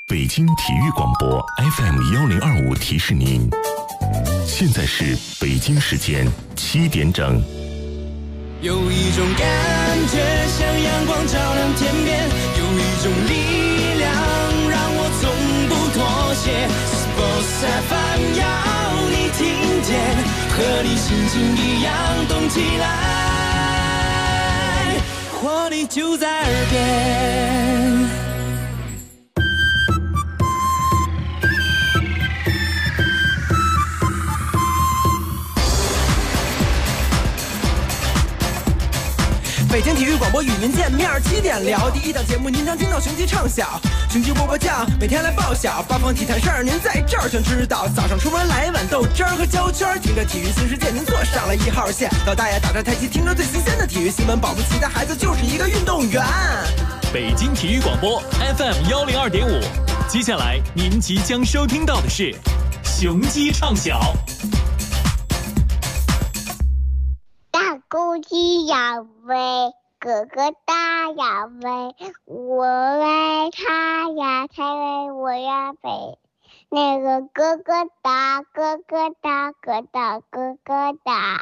北京体育广播 FM1025提示您，现在是北京时间7点整。 有一种感觉像阳光照亮天边，有一种力量让我从不妥协。Sports FM 要你听见，和你心情一样动起来，活力就在耳边。北京体育广播与您见面，7点聊第一档节目，您常听到雄鸡唱晓，雄鸡波波酱，每天来报晓，八方体坛事儿您在这儿全知道。早上出门来一碗豆汁儿和焦圈，听着体育新世界，您坐上了1号线。老大爷打着太极，听着最新鲜的体育新闻，保不齐的孩子就是一个运动员。 北京体育广播 FM102.5，接下来您即将收听到的是雄鸡唱晓。 大公鸡要飞，哥哥大要飞，我为他呀才为我呀飞。那个哥哥大，哥哥大，哥大，哥哥大。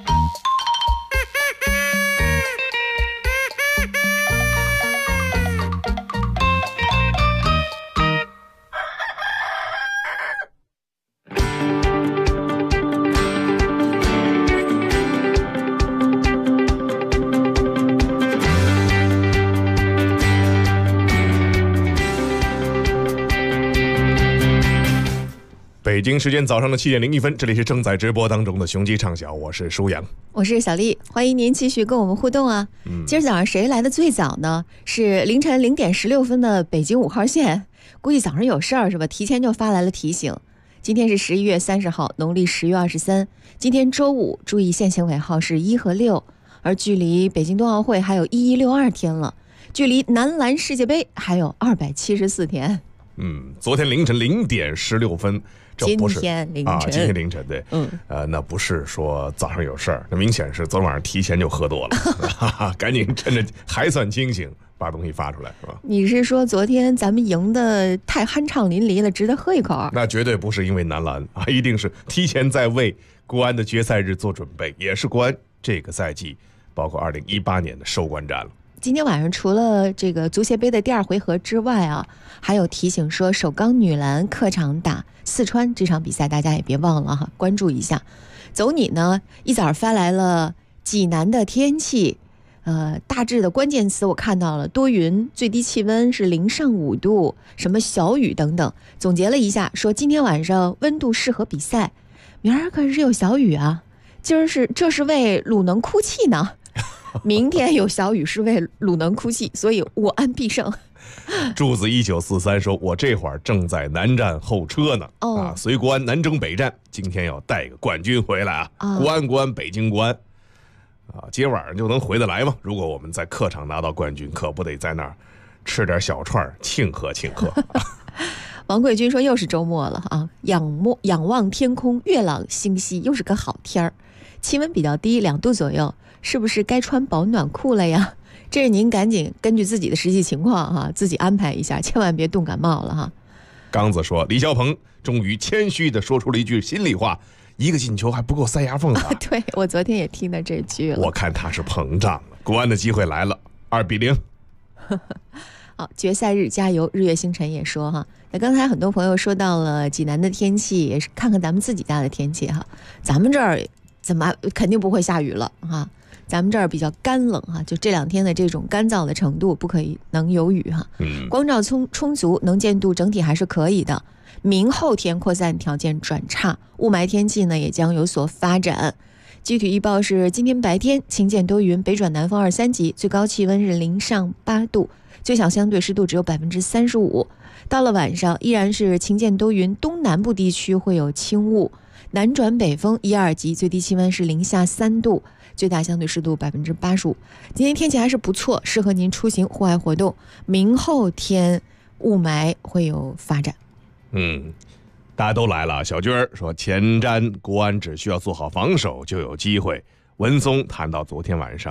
北京时间早上的7点01分，这里是正在直播当中的雄鸡唱晓，我是舒阳， 我是小丽，欢迎您继续跟我们互动啊。今儿早上谁来的最早呢？是凌晨0点16分的北京5号线，估计早上有事儿是吧？提前就发来了提醒。今天是11月30号，农历10月23，今天周五，注意限行尾号是1和6，而距离北京冬奥会还有1162天了，距离男篮世界杯还有274天。 昨天凌晨0点16分。 今天凌晨今天凌晨对，那不是说早上有事儿，那明显是昨晚上提前就喝多了，赶紧趁着还算清醒，把东西发出来，是吧？ 你是说昨天咱们赢得太酣畅淋漓了，值得喝一口？ 那绝对不是因为男篮啊，一定是提前在为国安的决赛日做准备，也是国安这个赛季，包括2018年的收官战了。 今天晚上除了这个足协杯的第2回合之外啊，还有提醒说首钢女篮客场打四川这场比赛，大家也别忘了哈，关注一下。走你呢一早发来了济南的天气，大致的关键词我看到了，多云，最低气温是0上5度，什么小雨等等。总结了一下，说今天晚上温度适合比赛，明儿可是有小雨啊，这是为鲁能哭泣呢。明天有小雨是为鲁能哭泣，所以我安必胜。 柱子1943说，我这会儿正在南站候车呢，随国安南征北战，今天要带个冠军回来啊！国安北京国安今天晚上就能回得来吗？如果我们在客场拿到冠军，可不得在那儿吃点小串庆贺庆贺。 王贵军说，又是周末了啊，仰望天空，月朗星稀，又是个好天儿，气温比较低，2度左右，是不是该穿保暖裤了呀？这是您赶紧根据自己的实际情况自己安排一下，千万别冻感冒了哈。 刚子说，李霄鹏终于谦虚地说出了一句心里话，一个进球还不够塞牙缝啊。 对，我昨天也听到这句了。 我看他是膨胀了，国安的机会来了，2-0。 好，决赛日加油！日月星辰也说哈，那刚才很多朋友说到了济南的天气，也是看看咱们自己家的天气哈。咱们这儿怎么肯定不会下雨了哈，咱们这儿比较干冷哈，就这2天的这种干燥的程度不可以能有雨哈。光照充足，能见度整体还是可以的。明后天扩散条件转差，雾霾天气呢也将有所发展。具体预报是今天白天晴间多云，北转南风2、3级，最高气温是0上8度，最小相对湿度只有35%。到了晚上依然是晴间多云，东南部地区会有轻雾，南转北风1、2级，最低气温是0下3度，最大相对湿度85%。今天天气还是不错，适合您出行户外活动。明后天雾霾会有发展。 大家都来了。小军儿说，前瞻国安只需要做好防守就有机会。文松谈到昨天晚上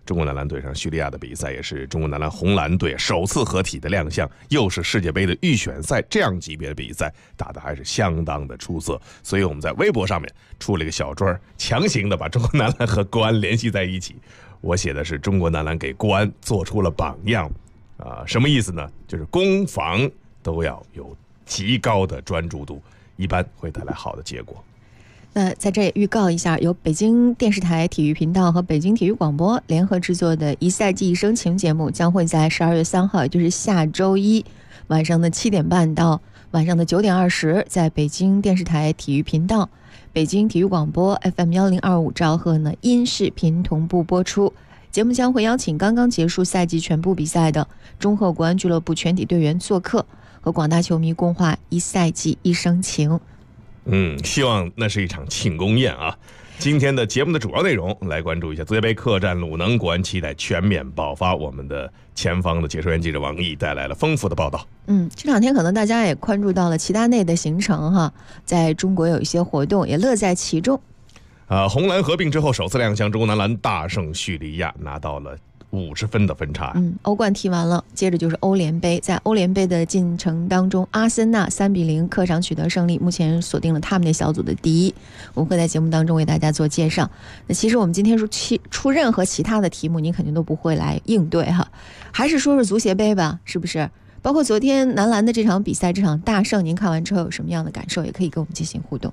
中国男篮队上叙利亚的比赛，也是中国男篮红蓝队首次合体的亮相，又是世界杯的预选赛，这样级别的比赛打得还是相当的出色。所以我们在微博上面出了一个小砖，强行的把中国男篮和国安联系在一起。我写的是中国男篮给国安做出了榜样，什么意思呢？就是攻防都要有极高的专注度，一般会带来好的结果。 那在这也预告一下，由北京电视台体育频道和北京体育广播联合制作的一赛季一生情节目，将会在12月3号，也就是下周一晚上的7点半到晚上的9点20，在北京电视台体育频道、北京体育广播 FM1025兆赫呢音视频同步播出。节目将会邀请刚刚结束赛季全部比赛的中赫国安俱乐部全体队员做客，和广大球迷共话一赛季一生情。 希望那是一场庆功宴啊！今天的节目的主要内容，来关注一下足协杯客战鲁能，国安期待全面爆发。我们的前方的解说员记者王毅带来了丰富的报道。 这两天可能大家也关注到了齐达内的行程哈，在中国有一些活动，也乐在其中。 红蓝合并之后首次亮相，中国男篮大胜叙利亚，拿到了50分的分差。 欧冠踢完了，接着就是欧联杯。在欧联杯的进程当中，阿森纳3-0客场取得胜利，目前锁定了他们那小组的第一。我们会在节目当中为大家做介绍。那其实我们今天出任何其他的题目，您肯定都不会来应对哈，还是说说足协杯吧，是不是？包括昨天男篮的这场比赛，这场大胜，您看完之后有什么样的感受？也可以跟我们进行互动。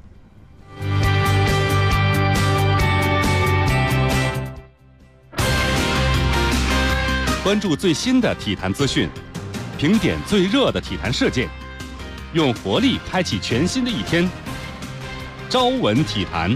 关注最新的体坛资讯，评点最热的体坛事件，用活力开启全新的一天。朝闻体坛。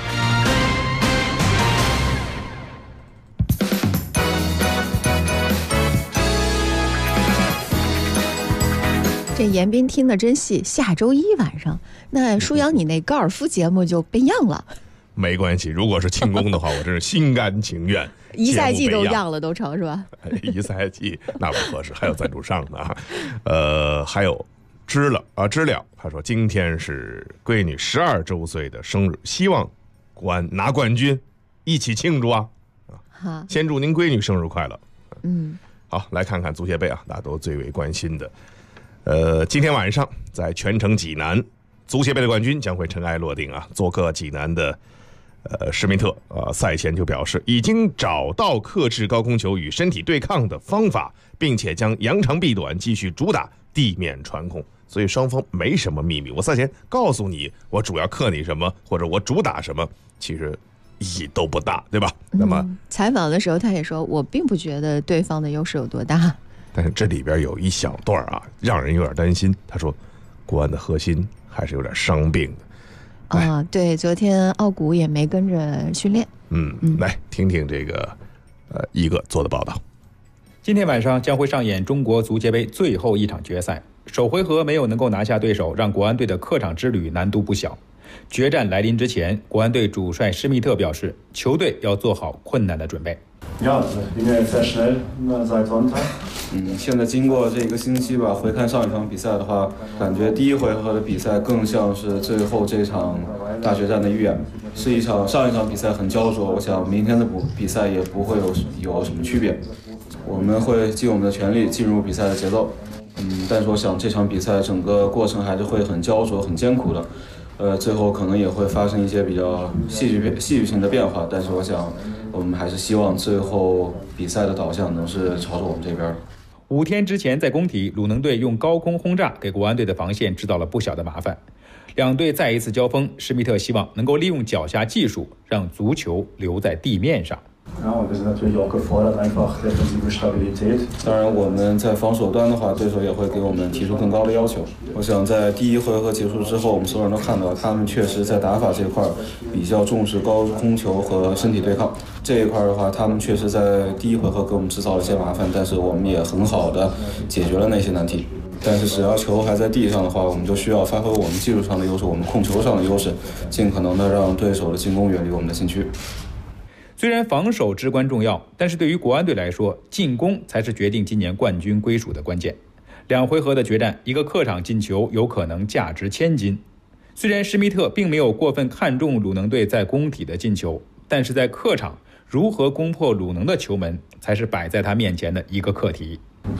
这严斌听得真细，下周一晚上，那舒阳你那高尔夫节目就变样了。 没关系，如果是庆功的话，我真是心甘情愿。 一赛季都样了，都成是吧？ 一赛季那不合适，还有赞助商呢。还有知了，他说今天是闺女12周岁的生日，希望国安拿冠军，一起庆祝啊！ 好， 先祝您闺女生日快乐。好，来看看足协杯啊，大家都最为关心的。今天晚上在全城济南，足协杯的冠军将会尘埃落定啊！做客济南的施密特赛前就表示，已经找到克制高空球与身体对抗的方法，并且将扬长避短，继续主打地面传控。所以双方没什么秘密，我赛前告诉你我主要克你什么，或者我主打什么，其实意义都不大，对吧？那么采访的时候他也说，我并不觉得对方的优势有多大， 但是这里边有一小段啊，让人有点担心。他说国安的核心还是有点伤病的。 对，昨天奥古也没跟着训练。 来听听这个一个做的报道。 今天晚上将会上演中国足协杯最后一场决赛，首回合没有能够拿下对手，让国安队的客场之旅难度不小。决战来临之前，国安队主帅施密特表示，球队要做好困难的准备。 现在经过这个星期吧，回看上一场比赛的话，感觉第一回合的比赛更像是最后这场大决战的预演，是上一场比赛很焦灼，我想明天的比赛也不会有什么区别。我们会尽我们的全力进入比赛的节奏，但是我想这场比赛整个过程还是会很焦灼、很艰苦的。最后可能也会发生一些比较戏剧性的变化，但是我想我们还是希望最后比赛的导向能是朝着我们这边。 5天之前在工体，鲁能队用高空轰炸给国安队的防线制造了不小的麻烦。两队再一次交锋，施密特希望能够利用脚下技术，让足球留在地面上。 当然我们在防守端的话，对手也会给我们提出更高的要求。我想在第一回合结束之后，我们所有人都看到他们确实在打法这块比较重视高空球和身体对抗这一块的话，他们确实在第一回合给我们制造了一些麻烦，但是我们也很好的解决了那些难题。但是只要球还在地上的话，我们就需要发挥我们技术上的优势，我们控球上的优势，尽可能的让对手的进攻远离我们的禁区。 虽然防守至关重要，但是对于国安队来说，进攻才是决定今年冠军归属的关键。2回合的决战，一个客场进球有可能价值千金。虽然施密特并没有过分看重鲁能队在工体的进球，但是在客场， 如何攻破鲁能的球门，才是摆在他面前的一个课题。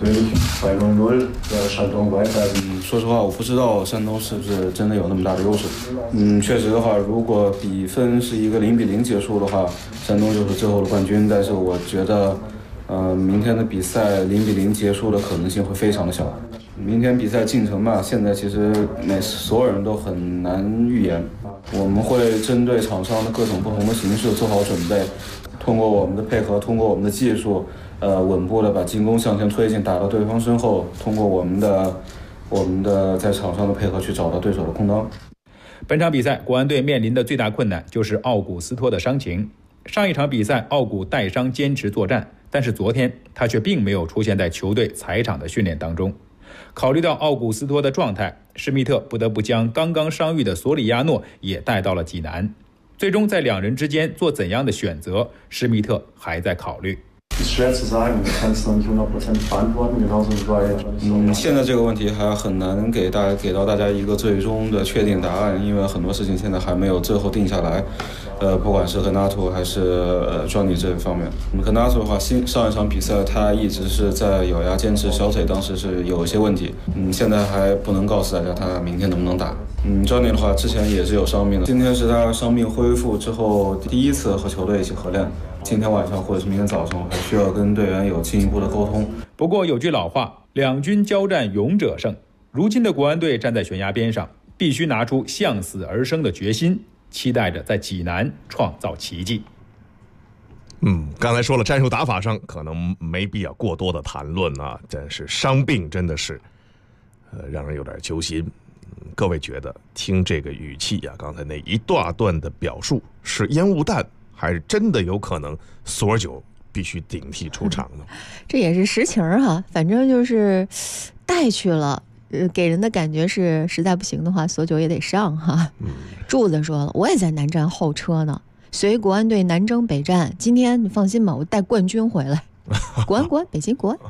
说实话，我不知道山东是不是真的有那么大的优势。确实的话，如果比分是一个0-0结束的话，山东就是最后的冠军。但是我觉得，明天的比赛0-0结束的可能性会非常的小。明天比赛进程嘛，现在其实所有人都很难预言。我们会针对场上的各种不同的形式做好准备，通过我们的配合，通过我们的技术。稳步的把进攻向前推进，打到对方身后，通过我们的在场上的配合去找到对手的空当。 本场比赛，国安队面临的最大困难就是奥古斯托的伤情。上一场比赛，奥古带伤坚持作战，但是昨天他却并没有出现在球队踩场的训练当中。考虑到奥古斯托的状态，施密特不得不将刚刚伤愈的索里亚诺也带到了济南。最终在两人之间做怎样的选择，施密特还在考虑。 现在这个问题还很难给到大家一个最终的确定答案，因为很多事情现在还没有最后定下来。不管是和纳图还是Johnny 这方面，和纳图的话，上一场比赛他一直是在咬牙坚持，小腿当时是有一些问题。现在还不能告诉大家他明天能不能打。Johnny 的话之前也是有伤病的，今天是他伤病恢复之后第一次和球队一起合练。今天晚上或者是明天早上还需要跟队员有进一步的沟通。 不过有句老话，两军交战勇者胜。如今的国安队站在悬崖边上，必须拿出向死而生的决心，期待着在济南创造奇迹。 刚才说了，战术打法上可能没必要过多的谈论啊，但是伤病真的是让人有点揪心。各位觉得听这个语气啊，刚才那一大段的表述是烟雾弹，还是真的有可能索尔九必须顶替出场呢？ 这也是实情哈，反正就是带去了，给人的感觉是实在不行的话，索九也得上哈。柱子说了，我也在南站候车呢，随国安队南征北战。今天你放心吧，我带冠军回来。国安，北京国安。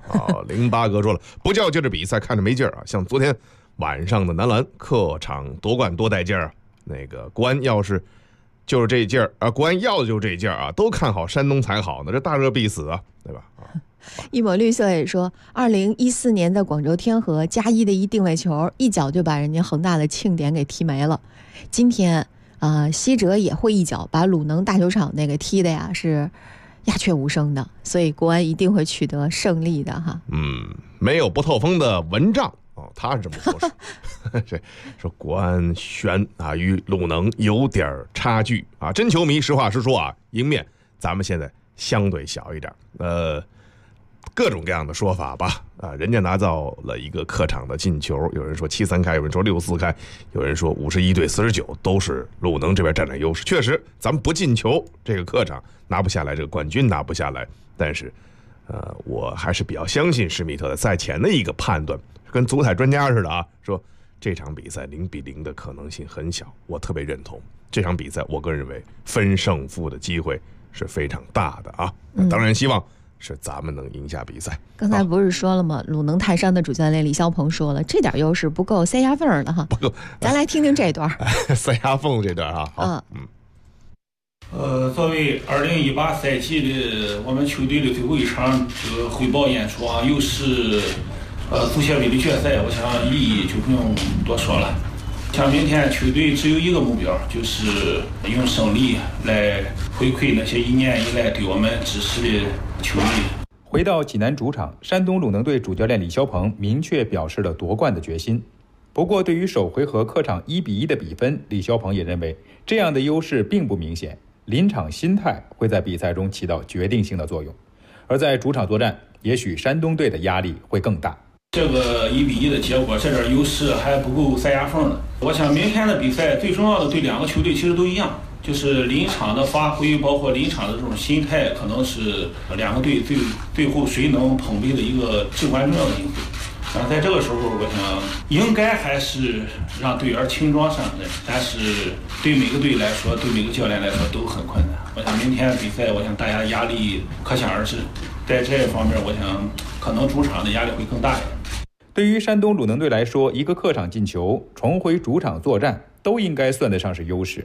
08哥说了，不叫就这比赛看着没劲儿啊，像昨天晚上的男篮客场夺冠多带劲儿啊，那个国安要是就是这劲儿啊，国安要的就是这劲儿啊，都看好山东才好呢，这大热必死啊，对吧？ 一抹绿色也说，2014年的广州天河+1的一定位球，一脚就把人家恒大的庆典给踢没了。今天西哲也会一脚把鲁能大球场那个踢的呀是鸦雀无声的，所以国安一定会取得胜利的哈。 没有不透风的蚊帐。他是这么说说国安悬啊，与鲁能有点差距啊。真球迷实话实说啊，赢面咱们现在相对小一点。各种各样的说法吧啊，人家拿到了一个客场的进球，有人说7-3开，有人说6-4开，有人说51-49，都是鲁能这边占了优势。确实，咱们不进球，这个客场拿不下来，这个冠军拿不下来。但是，我还是比较相信施密特的赛前的一个判断。跟足彩专家似的啊，说这场比赛0-0的可能性很小，我特别认同。这场比赛我个人认为分胜负的机会是非常大的啊。当然希望是咱们能赢下比赛。 刚才不是说了吗？鲁能泰山的主教练李霄鹏说了，这点优势不够塞牙缝的哈。不够，咱来听听这段。 塞牙缝这段啊，好。 作为2018赛季的我们球队的最后一场这个汇报演出啊，又是足协杯的决赛，我想意义就不用多说了。像明天球队只有一个目标，就是用胜利来回馈那些1年以来对我们支持的球迷。 回到济南主场，山东鲁能队主教练李霄鹏明确表示了夺冠的决心。不过，对于首回合客场1-1的比分，李霄鹏也认为这样的优势并不明显，临场心态会在比赛中起到决定性的作用。而在主场作战，也许山东队的压力会更大。 这个1-1的结果，这点优势还不够塞牙缝的。我想明天的比赛最重要的对两个球队其实都一样，就是临场的发挥，包括临场的这种心态，可能是两个队最后谁能捧杯的一个至关重要的因素。在这个时候，我想应该还是让队员轻装上阵，但是对每个队来说，对每个教练来说都很困难。我想明天比赛，我想大家压力可想而知。在这方面，我想可能主场的压力会更大一点。 对于山东鲁能队来说，一个客场进球，重回主场作战，都应该算得上是优势。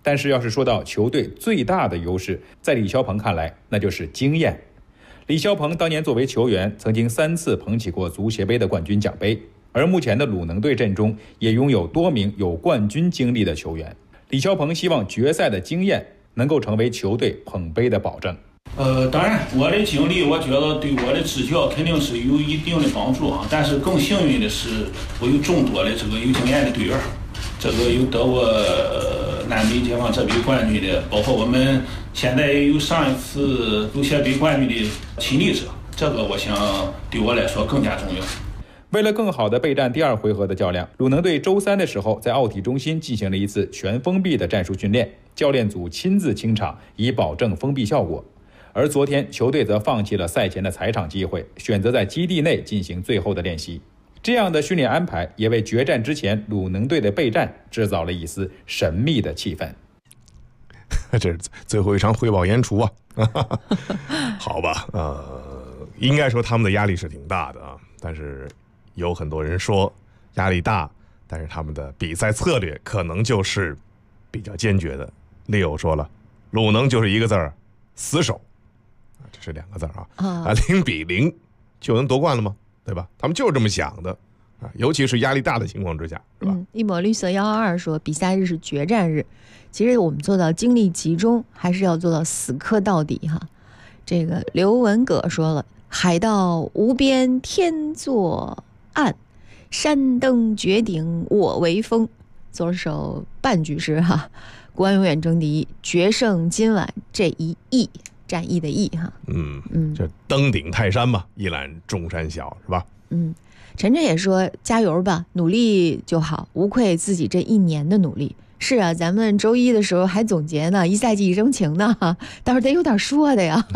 但是要是说到球队最大的优势，在李霄鹏看来，那就是经验。李霄鹏当年作为球员，曾经3次捧起过足协杯的冠军奖杯，而目前的鲁能队阵中也拥有多名有冠军经历的球员。李霄鹏希望决赛的经验能够成为球队捧杯的保证。 当然，我的经历，我觉得对我的执教肯定是有一定的帮助啊。但是更幸运的是，我有众多的这个有经验的队员，这个有得过南北解放这杯冠军的，包括我们现在也有上一次足协杯冠军的亲历者，这个我想对我来说更加重要。 为了更好的备战第2回合的较量，鲁能队周3的时候在奥体中心进行了一次全封闭的战术训练，教练组亲自清场，以保证封闭效果。而昨天球队则放弃了赛前的踩场机会，选择在基地内进行最后的练习。这样的训练安排也为决战之前鲁能队的备战制造了一丝神秘的气氛。 这是最后一场汇报演出啊。好吧，应该说他们的压力是挺大的啊，但是有很多人说压力大，但是他们的比赛策略可能就是比较坚决的。Leo 说了，鲁能就是一个字儿，死守，这是2个字啊，0-0就能夺冠了吗？对吧？他们就是这么想的啊，尤其是压力大的情况之下，是吧？ 一抹绿色122说，比赛日是决战日，其实我们做到精力集中，还是要做到死磕到底哈。这个刘文葛说了，海盗无边天作岸，山登绝顶我为峰。做了首半句诗哈，国安永远争第一，决胜今晚这一役，战役的役哈。 这登顶泰山嘛，一览众山小，是吧？ 陈晨也说加油吧，努力就好，无愧自己这1年的努力。是啊，咱们周一的时候还总结呢，一赛季一征情呢，倒是得有点说的呀。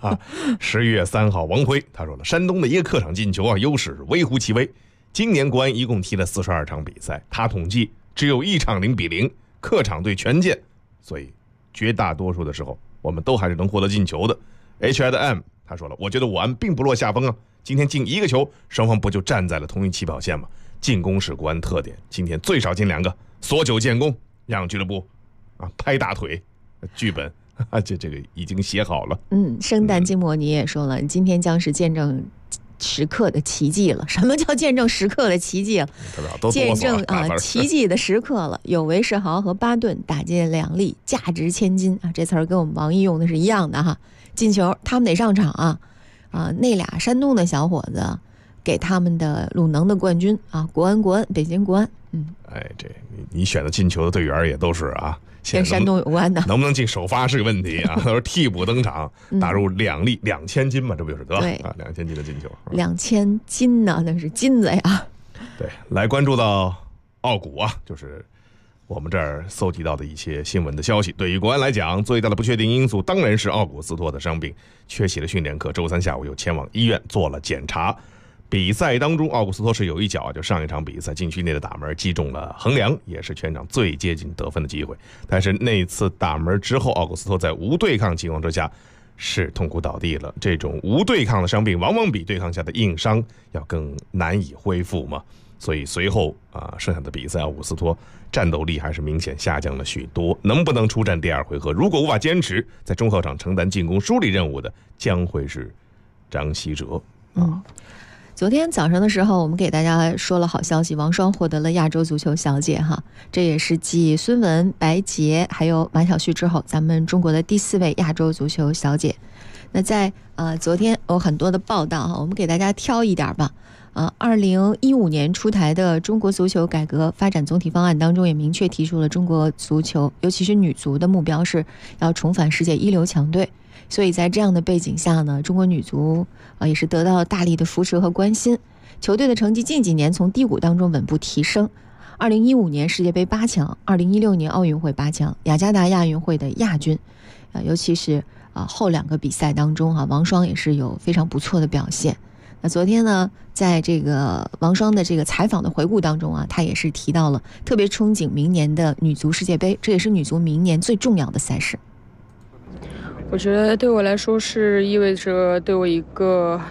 10月3号，王辉他说了，山东的一个客场进球啊，优势微乎其微。今年国安一共踢了42场比赛，他统计只有1场0-0，客场对权健，所以绝大多数的时候我们都还是能获得进球的。HIM 他说了，我觉得我安并不落下风啊，今天进1个球，双方不就站在了同一起跑线吗？进攻是国安特点，今天最少进2个，锁9建功，让俱乐部拍大腿。剧本这个已经写好了。 圣诞静默你也说了，今天将是见证时刻的奇迹了。什么叫见证时刻的奇迹了？见证奇迹的时刻了。有韦世豪和巴顿打进2粒，价值千金啊！这词儿跟我们王毅用的是一样的哈。进球他们得上场啊！那俩山东的小伙子给他们的鲁能的冠军啊，国安，北京国安。 这你选的进球的队员也都是跟山东有关的， 能不能进首发是个问题啊？都是替补登场，打入2粒2000斤嘛，这不就是得对2000斤的进球 ？2000斤呢，那是金子呀。 对，来关注到奥古啊，就是我们这儿搜集到的一些新闻的消息。对于国安来讲，最大的不确定因素当然是奥古斯托的伤病，缺席了训练课，周3下午又前往医院做了检查。比赛当中，奥古斯托是有一脚，就上一场比赛禁区内的打门击中了横梁，也是全场最接近得分的机会。但是那次打门之后，奥古斯托在无对抗情况之下是痛苦倒地了。这种无对抗的伤病往往比对抗下的硬伤要更难以恢复嘛，所以随后剩下的比赛，奥古斯托战斗力还是明显下降了许多。能不能出战第2回合？如果无法坚持在中后场承担进攻梳理任务的，将会是张稀哲昨天早上的时候，我们给大家说了好消息，王霜获得了亚洲足球小姐哈，这也是继孙雯、白洁还有马晓旭之后，咱们中国的第4位亚洲足球小姐。那在昨天有很多的报道哈，我们给大家挑一点吧。2015年出台的中国足球改革发展总体方案当中，也明确提出了中国足球，尤其是女足的目标是要重返世界一流强队。所以在这样的背景下呢，中国女足也是得到了大力的扶持和关心。球队的成绩近几年从低谷当中稳步提升。2015年世界杯8强，2016年奥运会8强，雅加达亚运会的亚军。尤其是后2个比赛当中王霜也是有非常不错的表现。那昨天呢，在这个王霜的这个采访的回顾当中她也是提到了特别憧憬明年的女足世界杯，这也是女足明年最重要的赛事。 我觉得对我来说是意味着对我一个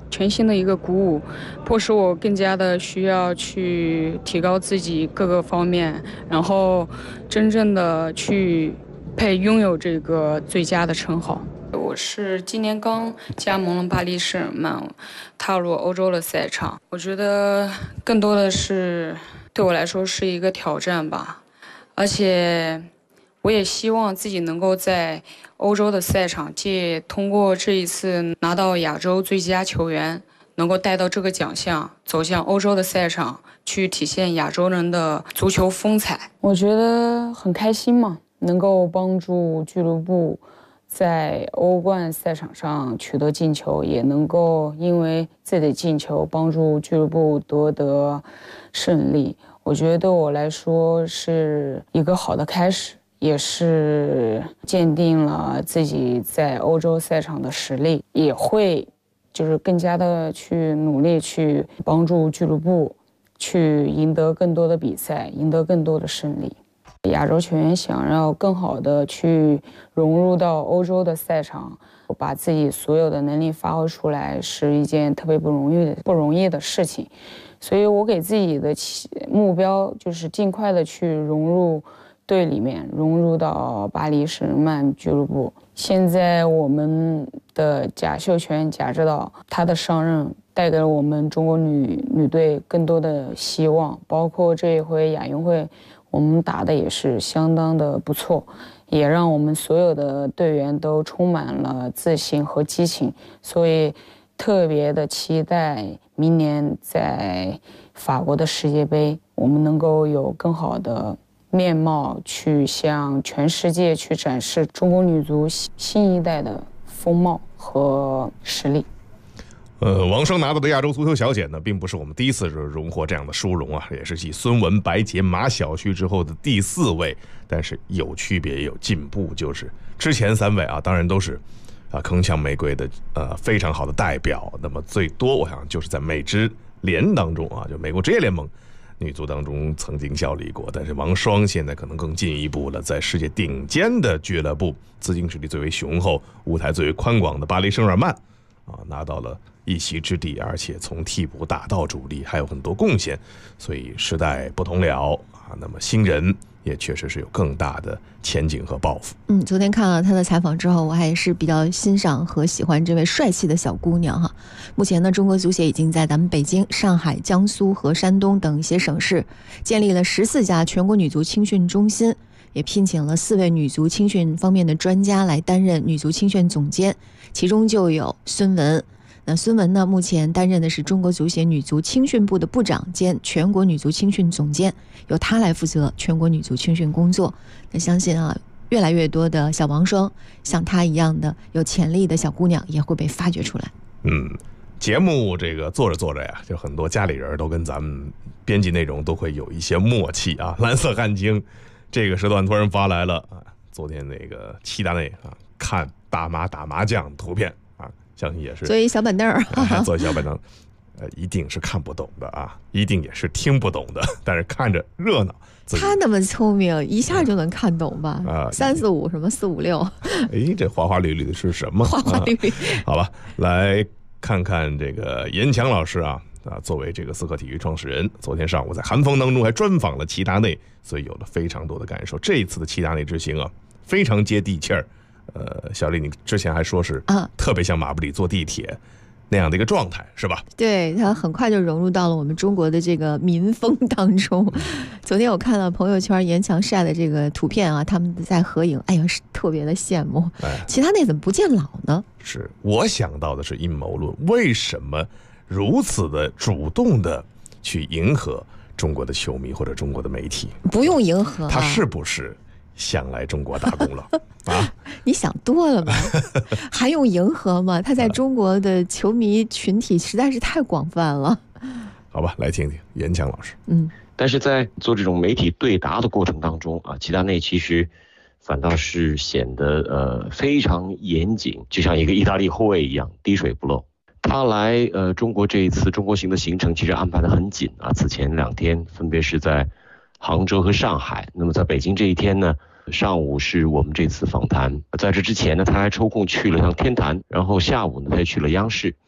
全新的一个鼓舞，迫使我更加的需要去提高自己各个方面，然后真正的去拥有这个最佳的称号。我是今年刚加盟了巴黎圣日耳曼，踏入欧洲的赛场。我觉得更多的是对我来说是一个挑战吧，而且我也希望自己能够在欧洲的赛场界通过这一次拿到亚洲最佳球员，能够带到这个奖项，走向欧洲的赛场，去体现亚洲人的足球风采。我觉得很开心嘛，能够帮助俱乐部在欧冠赛场上取得进球，也能够因为自己的进球帮助俱乐部夺得胜利。我觉得对我来说是一个好的开始，也是鉴定了自己在欧洲赛场的实力，也会就是更加的去努力去帮助俱乐部去赢得更多的比赛，赢得更多的胜利。亚洲球员想要更好的去融入到欧洲的赛场，把自己所有的能力发挥出来，是一件特别不容易的事情。所以我给自己的目标就是尽快的去融入队里面，融入到巴黎圣日耳曼俱乐部。现在我们的贾秀全贾指导他的上任带给了我们中国女队更多的希望，包括这一回亚运会我们打的也是相当的不错，也让我们所有的队员都充满了自信和激情，所以特别的期待明年在法国的世界杯，我们能够有更好的面貌去向全世界去展示中国女足新一代的风貌和实力。 王霜拿到的亚洲足球小姐呢，并不是我们第一次荣获这样的殊荣啊，也是继孙雯、白洁、马晓旭之后的第4位。但是有区别也有进步，就是之前3位啊，当然都是铿锵玫瑰的非常好的代表。那么最多我想就是在美职联当中啊，就美国职业联盟女足当中曾经效力过。但是王霜现在可能更进一步了，在世界顶尖的俱乐部，资金实力最为雄厚、舞台最为宽广的巴黎圣日耳曼拿到了一席之地，而且从替补打到主力，还有很多贡献。所以时代不同了那么新人也确实是有更大的前景和抱负。 昨天看了他的采访之后，我还是比较欣赏和喜欢这位帅气的小姑娘哈。目前呢，中国足协已经在咱们北京、上海、江苏和山东等一些省市建立了14家全国女足青训中心，也聘请了4位女足青训方面的专家来担任女足青训总监，其中就有孙雯。那孙雯呢，目前担任的是中国足协女足青训部的部长兼全国女足青训总监，由她来负责全国女足青训工作。那相信越来越多的小王霜像她一样的有潜力的小姑娘也会被发掘出来。 节目这个做着呀，就很多家里人都跟咱们编辑内容都会有一些默契啊。蓝色汗青这个时段突然发来了昨天那个齐达内看大妈打麻将图片相信也是， 所以小板凳做小板凳，一定是看不懂的一定也是听不懂的，但是看着热闹。 他那么聪明，一下就能看懂吧？3、4、5什么4、5、6， 这花花绿绿的是什么？ 花花绿绿。 好吧，来看看这个严强老师作为这个思科体育创始人，昨天上午在寒风当中还专访了齐达内，所以有了非常多的感受。这一次的齐达内之行非常接地气儿。小丽，你之前还说是特别像马布里坐地铁那样的一个状态，是吧？ 对，他很快就融入到了我们中国的这个民风当中。昨天我看了朋友圈严强晒的这个图片他们在合影，哎呀，是特别的羡慕。齐达内怎么不见老呢？ 是我想到的是阴谋论，为什么如此的主动的去迎合中国的球迷或者中国的媒体？ 不用迎合他是不是想来中国打工了你想多了吧？还用迎合吗？他在中国的球迷群体实在是太广泛了。 好吧，来听听严强老师。 但是在做这种媒体对答的过程当中齐达内其实反倒是显得非常严谨，就像一个意大利后卫一样，滴水不漏。他来中国这一次中国行的行程其实安排得很紧此前2天分别是在杭州和上海，那么在北京这一天呢，上午是我们这次访谈，在这之前呢，他还抽空去了趟天坛，然后下午呢，他去了央视。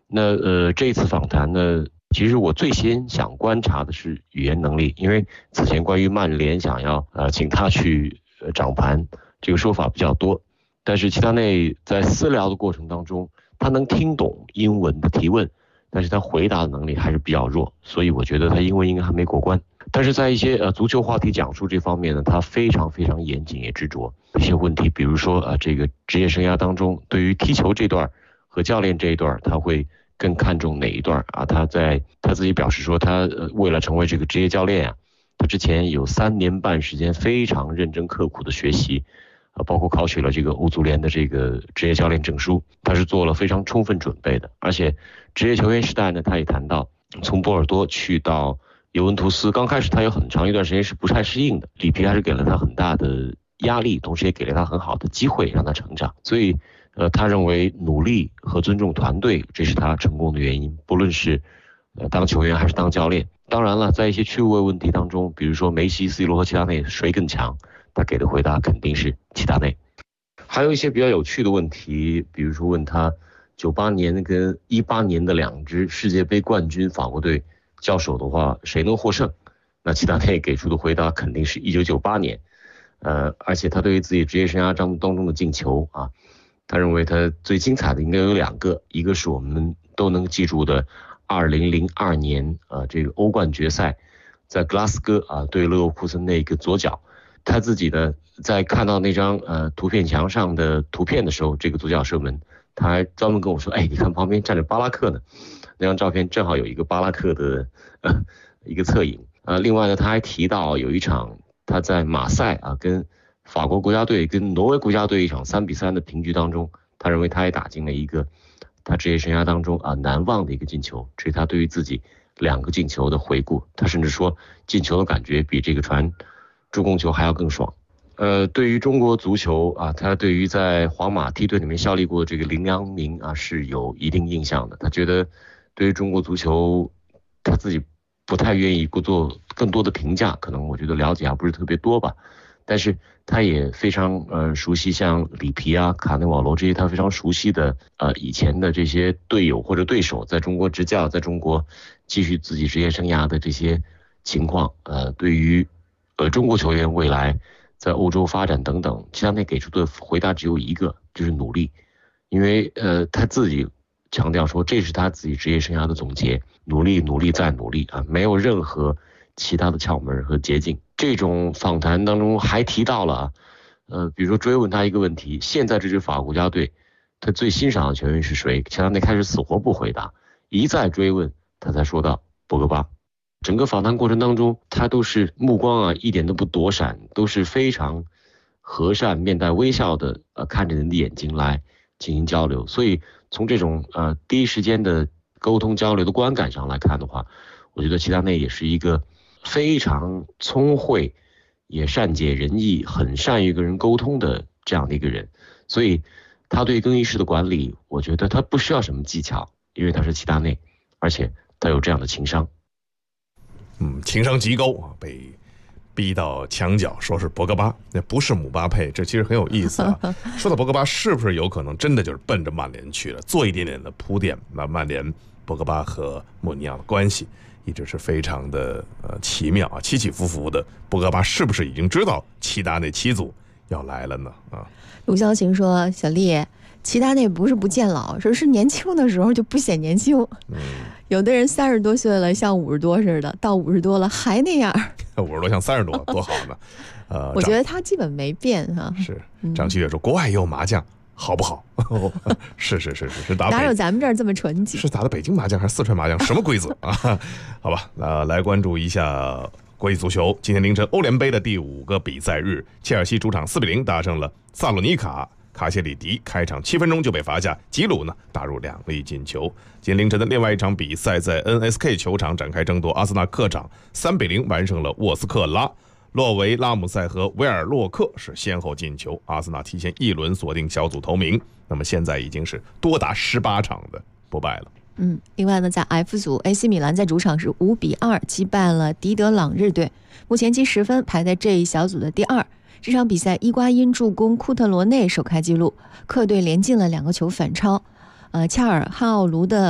那这一次访谈呢，其实我最先想观察的是语言能力，因为此前关于曼联想要请他去掌盘这个说法比较多，但是齐达内在私聊的过程当中，他能听懂英文的提问，但是他回答的能力还是比较弱，所以我觉得他英文应该还没过关。但是在一些足球话题讲述这方面呢，他非常非常严谨也执着。一些问题，比如说这个职业生涯当中，对于踢球这段和教练这一段，他会更看重哪一段啊？他自己表示说，他为了成为这个职业教练啊，他之前有3年半时间非常认真刻苦的学习，包括考取了这个欧足联的这个职业教练证书，他是做了非常充分准备的。而且职业球员时代呢，他也谈到从波尔多去到尤文图斯，刚开始他有很长一段时间是不太适应的，里皮还是给了他很大的压力，同时也给了他很好的机会让他成长。所以他认为努力和尊重团队，这是他成功的原因，不论是当球员还是当教练。当然了，在一些趣味问题当中，比如说梅西、C 罗和齐达内谁更强，他给的回答肯定是齐达内。还有一些比较有趣的问题，比如说问他98年跟18年的2支世界杯冠军法国队交手的话，谁能获胜？那齐达内给出的回答肯定是1998年。而且他对于自己职业生涯当中的进球啊，他认为他最精彩的应该有2个，一个是我们都能记住的2002年这个欧冠决赛，在格拉斯哥对勒沃库森那个左脚，他自己的在看到那张图片墙上的图片的时候，这个左脚射门，他还专门跟我说，你看旁边站着巴拉克呢，那张照片正好有一个巴拉克的一个侧影。另外呢，他还提到有一场他在马赛跟法国国家队跟挪威国家队一场3-3的平局当中，他认为他也打进了一个他职业生涯当中难忘的一个进球，这是他对于自己2个进球的回顾。他甚至说进球的感觉比这个传助攻球还要更爽。对于中国足球他对于在皇马梯队里面效力过的这个林良铭是有一定印象的。他觉得对于中国足球他自己不太愿意做更多的评价，可能我觉得了解还不是特别多吧。但是他也非常熟悉像里皮卡内瓦罗这些他非常熟悉的以前的这些队友或者对手在中国执教，在中国继续自己职业生涯的这些情况。对于中国球员未来在欧洲发展等等，齐达内给出的回答只有一个，就是努力。因为他自己强调说这是他自己职业生涯的总结，努力努力再努力没有任何其他的窍门和捷径。这种访谈当中还提到了比如说追问他一个问题，现在这支法国国家队他最欣赏的球员是谁，齐达内开始死活不回答，一再追问他才说到博格巴。整个访谈过程当中他都是目光一点都不躲闪，都是非常和善面带微笑的看着人的眼睛来进行交流。所以从这种第一时间的沟通交流的观感上来看的话，我觉得齐达内也是一个非常聪慧也善解人意，很善于跟人沟通的这样的一个人。所以他对更衣室的管理，我觉得他不需要什么技巧，因为他是齐达内，而且他有这样的情商。 情商极高被逼到墙角，说是博格巴，那不是姆巴佩，这其实很有意思说到博格巴，是不是有可能真的就是奔着曼联去了，做一点点的铺垫？那曼联博格巴和穆尼奥的关系一直是非常的奇妙起起伏伏的。博格巴是不是已经知道齐达内7组要来了呢？ 陆潇晴说，小丽，齐达内不是不见老，是年轻的时候就不显年轻。有的人30多岁了像50多似的，到50多了还那样。 50多像30多多好呢。 我觉得他基本没变是张希月说，国外也有麻将好不好？是打哪有咱们这儿这么纯洁？ 是打的北京麻将还是四川麻将？什么规则好吧，来关注一下国际足球。今天凌晨欧联杯的第5个比赛日，切尔西主场4-0打胜了萨洛尼卡。卡谢里迪开场7分钟就被罚下，吉鲁呢打入2粒进球。今天凌晨的另外一场比赛在 NSK 球场展开争夺，阿森纳客场3-0完胜了沃斯克拉，洛维拉姆塞和维尔洛克是先后进球，阿森纳提前1轮锁定小组头名，那么现在已经是多达18场的不败了。 另外呢，在 F 组 AC 米兰在主场是5-2击败了迪德朗日队，目前积10分，排在这一小组的第2。这场比赛伊瓜因助攻库特罗内首开纪录，客队连进了2个球反超。恰尔哈奥卢的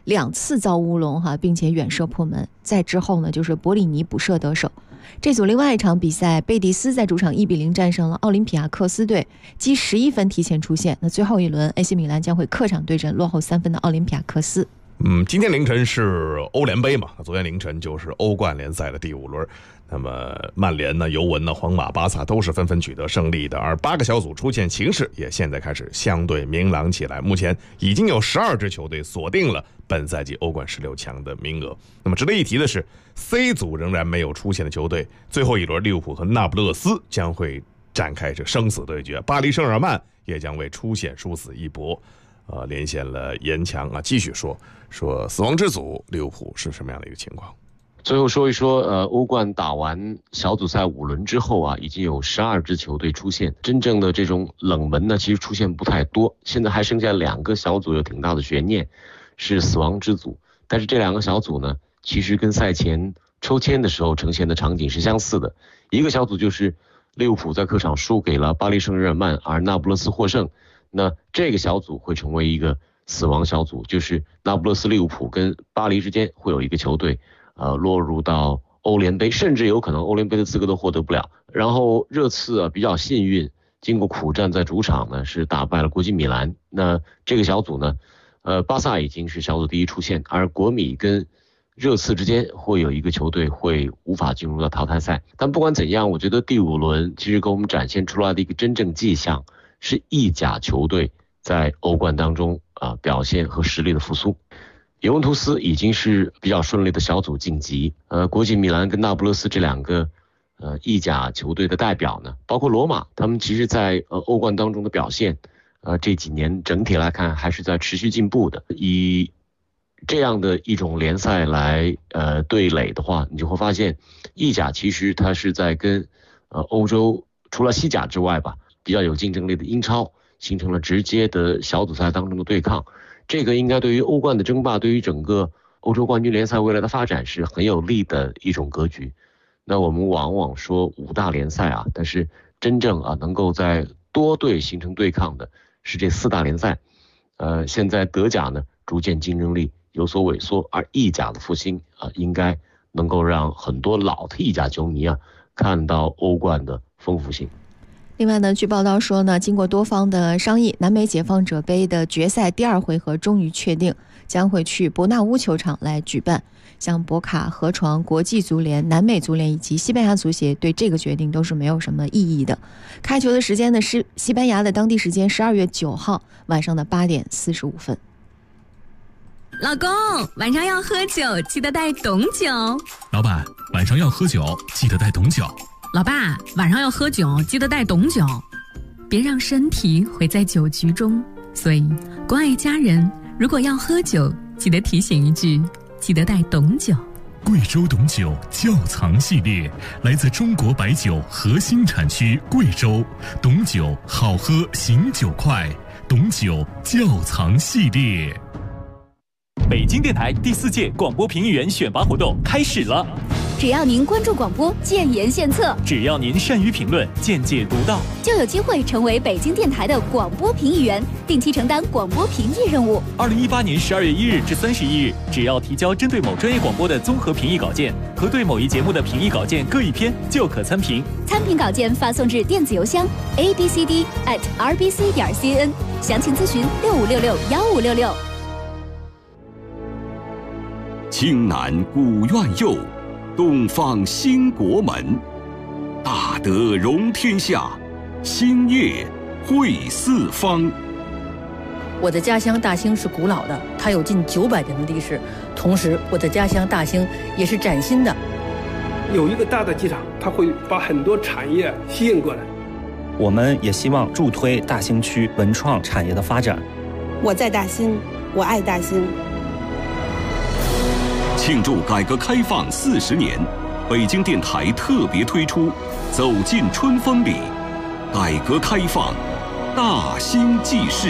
2次遭乌龙并且远射破门。再之后呢，就是博里尼补射得手。这组另外一场比赛，贝蒂斯在主场1-0战胜了奥林匹亚克斯队，积11分提前出线。那最后一轮 AC 米兰将会客场对阵落后3分的奥林匹亚克斯。 今天凌晨是欧联杯嘛，昨天凌晨就是欧冠联赛的第5轮。那么曼联呢、尤文呢、皇马、巴萨都是纷纷取得胜利的，而8个小组出线形势也现在开始相对明朗起来。目前已经有12支球队锁定了本赛季欧冠16强的名额。那么值得一提的是 ，C 组仍然没有出现的球队，最后一轮利物浦和那不勒斯将会展开这生死对决，巴黎圣日耳曼也将为出线殊死一搏。连线了严强继续说死亡之组利物浦是什么样的一个情况。 最后说一说，欧冠打完小组赛5轮之后已经有12支球队出现，真正的这种冷门呢，其实出现不太多。现在还剩下2个小组有挺大的悬念，是死亡之组。但是这2个小组呢，其实跟赛前抽签的时候呈现的场景是相似的。一个小组就是利物浦在客场输给了巴黎圣日耳曼，而那不勒斯获胜。那这个小组会成为一个死亡小组，就是那不勒斯、利物浦跟巴黎之间会有一个球队落入到欧联杯，甚至有可能欧联杯的资格都获得不了。然后热刺比较幸运，经过苦战在主场呢是打败了国际米兰。那这个小组呢，巴萨已经是小组第一出线，而国米跟热刺之间会有一个球队会无法进入到淘汰赛。但不管怎样，我觉得第5轮其实给我们展现出来的一个真正迹象是意甲球队在欧冠当中表现和实力的复苏。尤文图斯已经是比较顺利的小组晋级，国际米兰跟那不勒斯这2个意甲球队的代表呢，包括罗马，他们其实在欧冠当中的表现这几年整体来看还是在持续进步的。以这样的一种联赛来对垒的话，你就会发现意甲其实它是在跟欧洲除了西甲之外吧比较有竞争力的英超形成了直接的小组赛当中的对抗。这个应该对于欧冠的争霸，对于整个欧洲冠军联赛未来的发展是很有利的一种格局。那我们往往说5大联赛但是真正能够在多队形成对抗的是这4大联赛。现在德甲呢逐渐竞争力有所萎缩，而意甲的复兴应该能够让很多老的意甲球迷看到欧冠的丰富性。 另外呢，据报道说呢，经过多方的商议，南美解放者杯的决赛第2回合终于确定，将会去伯纳乌球场来举办。像博卡、河床、国际足联、南美足联以及西班牙足协对这个决定都是没有什么异议的。开球的时间呢是西班牙的当地时间12月9号晚上的8点45分。 老公，晚上要喝酒，记得带懂酒。 老板，晚上要喝酒，记得带懂酒。 老爸，晚上要喝酒，记得带懂酒，别让身体毁在酒局中。所以，关爱家人，如果要喝酒，记得提醒一句，记得带懂酒。 贵州懂酒窖藏系列，来自中国白酒核心产区贵州，懂酒好喝，醒酒快，懂酒窖藏系列。 北京电台第4届广播评议员选拔活动开始了。 只要您关注广播，建言献策； 只要您善于评论，见解独到， 就有机会成为北京电台的广播评议员，定期承担广播评议任务。 2018年12月1日至31日，只要提交针对某专业广播的综合评议稿件和对某一节目的评议稿件各1篇，就可参评。 参评稿件发送至电子邮箱 abcd@rbc.cn， 详情咨询65661566。 青南古院右，东方兴国门，大德容天下，兴业惠四方。 我的家乡大兴是古老的，它有近900年的历史，同时我的家乡大兴也是崭新的。 有一个大的机场，它会把很多产业吸引过来。 我们也希望助推大兴区文创产业的发展。 我在大兴，我爱大兴。 庆祝改革开放40年，北京电台特别推出《走进春风里》，改革开放大兴纪事。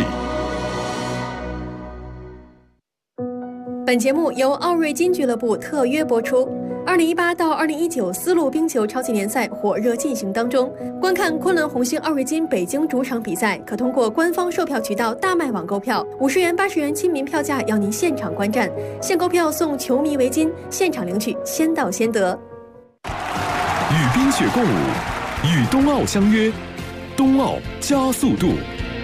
本节目由奥瑞金俱乐部特约播出。 2018到2019丝路冰球超级联赛火热进行当中，观看昆仑红星2瑞金北京主场比赛，可通过官方售票渠道大麦网购票，50元、80元亲民票价要您现场观战，现购票送球迷围巾，现场领取，先到先得。 与冰雪共舞，与冬奥相约，冬奥加速度。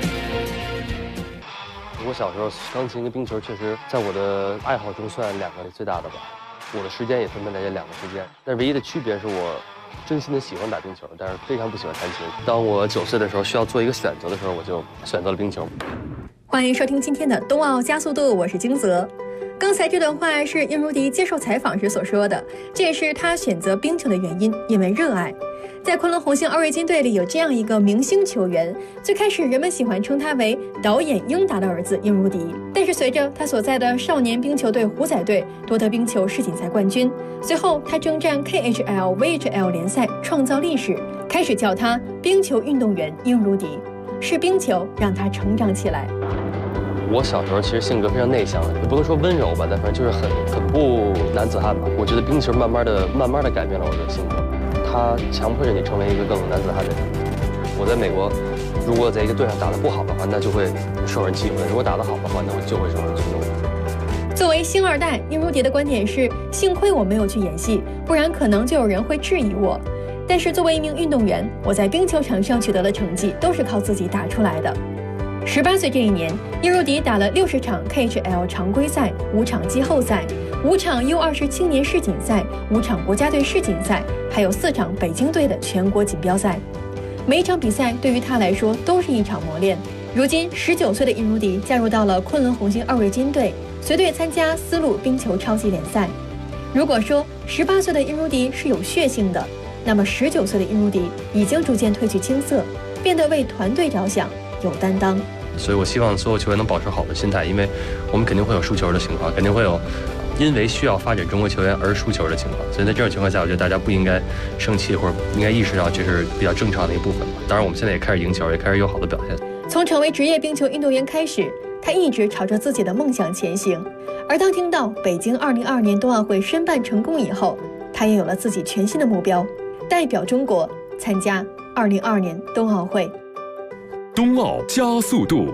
我小时候钢琴跟冰球确实在我的爱好中算两个最大的吧。我的时间也分配在这两个之间，但唯一的区别是我真心的喜欢打冰球，但是非常不喜欢弹琴。当我9岁的时候需要做一个选择的时候，我就选择了冰球。 欢迎收听今天的冬奥加速度，我是金泽。刚才这段话是殷如迪接受采访时所说的，这也是他选择冰球的原因，因为热爱。在昆仑红星2瑞金队里有这样一个明星球员，最开始人们喜欢称他为导演英达的儿子殷如迪，但是随着他所在的少年冰球队虎仔队夺得冰球世锦赛冠军，随后他征战 KHL、VHL 联赛创造历史，开始叫他冰球运动员殷如迪，是冰球让他成长起来。 我小时候其实性格非常内向，也不能说温柔吧，但反正就是很不男子汉吧。我觉得冰球慢慢的改变了我的性格，它强迫着你成为一个更男子汉的人。我在美国，如果在一个队上打得不好的话，那就会受人忌讳；如果打得好的话，那我就会受人尊重。 作为星二代，殷如迪的观点是：幸亏我没有去演戏，不然可能就有人会质疑我。但是作为一名运动员，我在冰球场上取得的成绩都是靠自己打出来的。18岁这一年，殷如迪打了60场 KHL 常规赛，5场季后赛，5场 U20 青年世锦赛，5场国家队世锦赛，还有4场北京队的全国锦标赛。每一场比赛对于他来说都是一场磨练。如今19岁的殷如迪加入到了昆仑红星2瑞金队，随队参加丝路冰球超级联赛。如果说18岁的殷如迪是有血性的，那么19岁的殷如迪已经逐渐褪去青涩，变得为团队着想，有担当。 所以我希望所有球员能保持好的心态，因为我们肯定会有输球的情况，肯定会有因为需要发展中国球员而输球的情况。所以在这种情况下，我觉得大家不应该生气，或者应该意识到这是比较正常的一部分吧。当然，我们现在也开始赢球，也开始有好的表现。 从成为职业冰球运动员开始，他一直朝着自己的梦想前行。而当听到北京2022年冬奥会申办成功以后，他也有了自己全新的目标，代表中国参加2022年冬奥会。 冬奥加速度。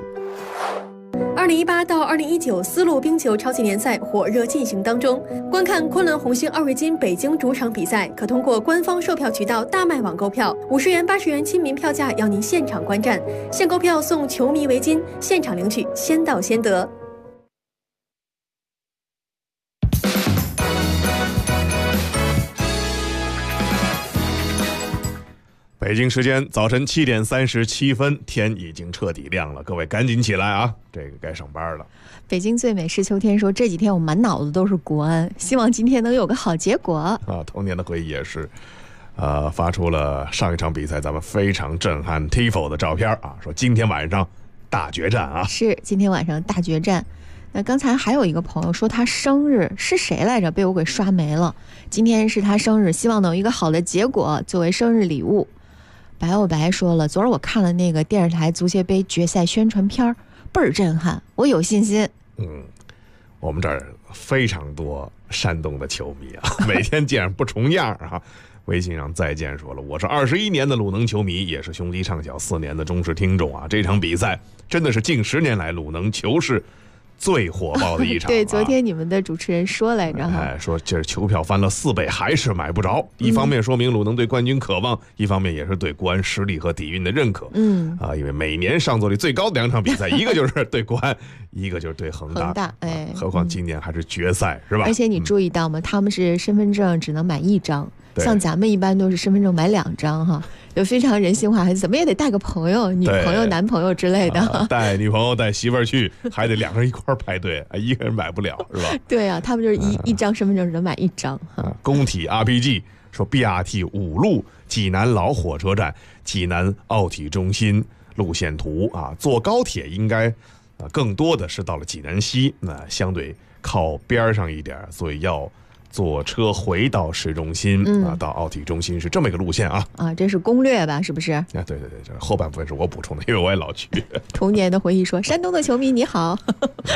2018到2019丝路冰球超级联赛火热进行当中，观看昆仑红星2瑞金北京主场比赛，可通过官方售票渠道大麦网购票，50元、80元亲民票价要您现场观战，现购票送球迷围巾，现场领取，先到先得。 北京时间早晨7点37分，天已经彻底亮了，各位赶紧起来啊！这个该上班了。 北京最美是秋天说，这几天我满脑子都是国安，希望今天能有个好结果啊！ 童年的回忆也是，发出了上一场比赛咱们非常震撼 TIFO 的照片啊，说今天晚上大决战啊！ 是今天晚上大决战。那刚才还有一个朋友说他生日是谁来着？被我给刷没了。今天是他生日，希望能有一个好的结果作为生日礼物。白哦白说了，昨儿我看了那个电视台足协杯决赛宣传片，倍儿震撼，我有信心。 我们这儿非常多山东的球迷啊，每天见着不重样啊。微信上再见说了，我是21年的鲁能球迷，也是兄弟唱小4年的忠实听众啊。这场比赛真的是近10年来鲁能球市最火爆的一场。 对，昨天你们的主持人说来着， 说这球票翻了4倍还是买不着。一方面说明鲁能对冠军渴望，一方面也是对国安实力和底蕴的认可。因为每年上座率最高的2场比赛，一个就是对国安，一个就是对恒大。何况今年还是决赛，是吧？ 而且你注意到吗？他们是身份证只能买1张。像咱们一般都是身份证买2张哈，有非常人性化，还怎么也得带个朋友、女朋友、男朋友之类的。 带女朋友、带媳妇儿去，还得2个人一块排队，一个人买不了，是吧？ 对啊，他们就是一张身份证只能买1张。 工体 RPG 说 BRT 5路济南老火车站、济南奥体中心路线图啊，坐高铁应该更多的是到了济南西，那相对靠边上一点，所以要坐车回到市中心到奥体中心是这么一个路线啊。 这是攻略吧？是不是？ 对，这后半部分是我补充的，因为我也老去。 童年的回忆说，山东的球迷你好。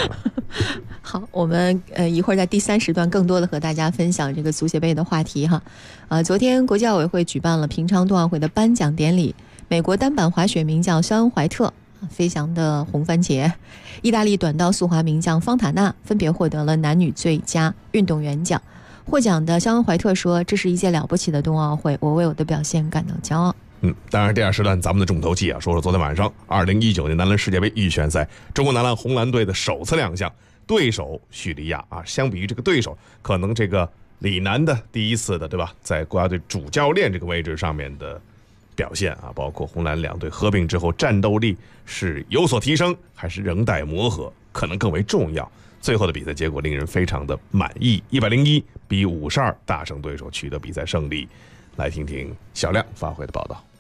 好，我们一会儿在第3时段更多的和大家分享这个足协杯的话题哈。昨天国际奥委会举办了平昌冬奥会的颁奖典礼，美国单板滑雪名将肖恩·怀特飞翔的红番茄，意大利短道速滑名将方塔纳分别获得了男女最佳运动员奖。获奖的肖恩·怀特说：“这是一届了不起的冬奥会，我为我的表现感到骄傲。” 当然第2时段咱们的重头戏啊，说说昨天晚上2019年男篮世界杯预选赛，中国男篮红蓝队的首次亮相，对手叙利亚啊。相比于这个对手，可能这个李楠的第一次的，对吧，在国家队主教练这个位置上面的表现啊，包括红蓝两队合并之后战斗力是有所提升，还是仍待磨合，可能更为重要。最后的比赛结果令人非常的满意，101比52大胜对手，取得比赛胜利。来听听小亮发回的报道。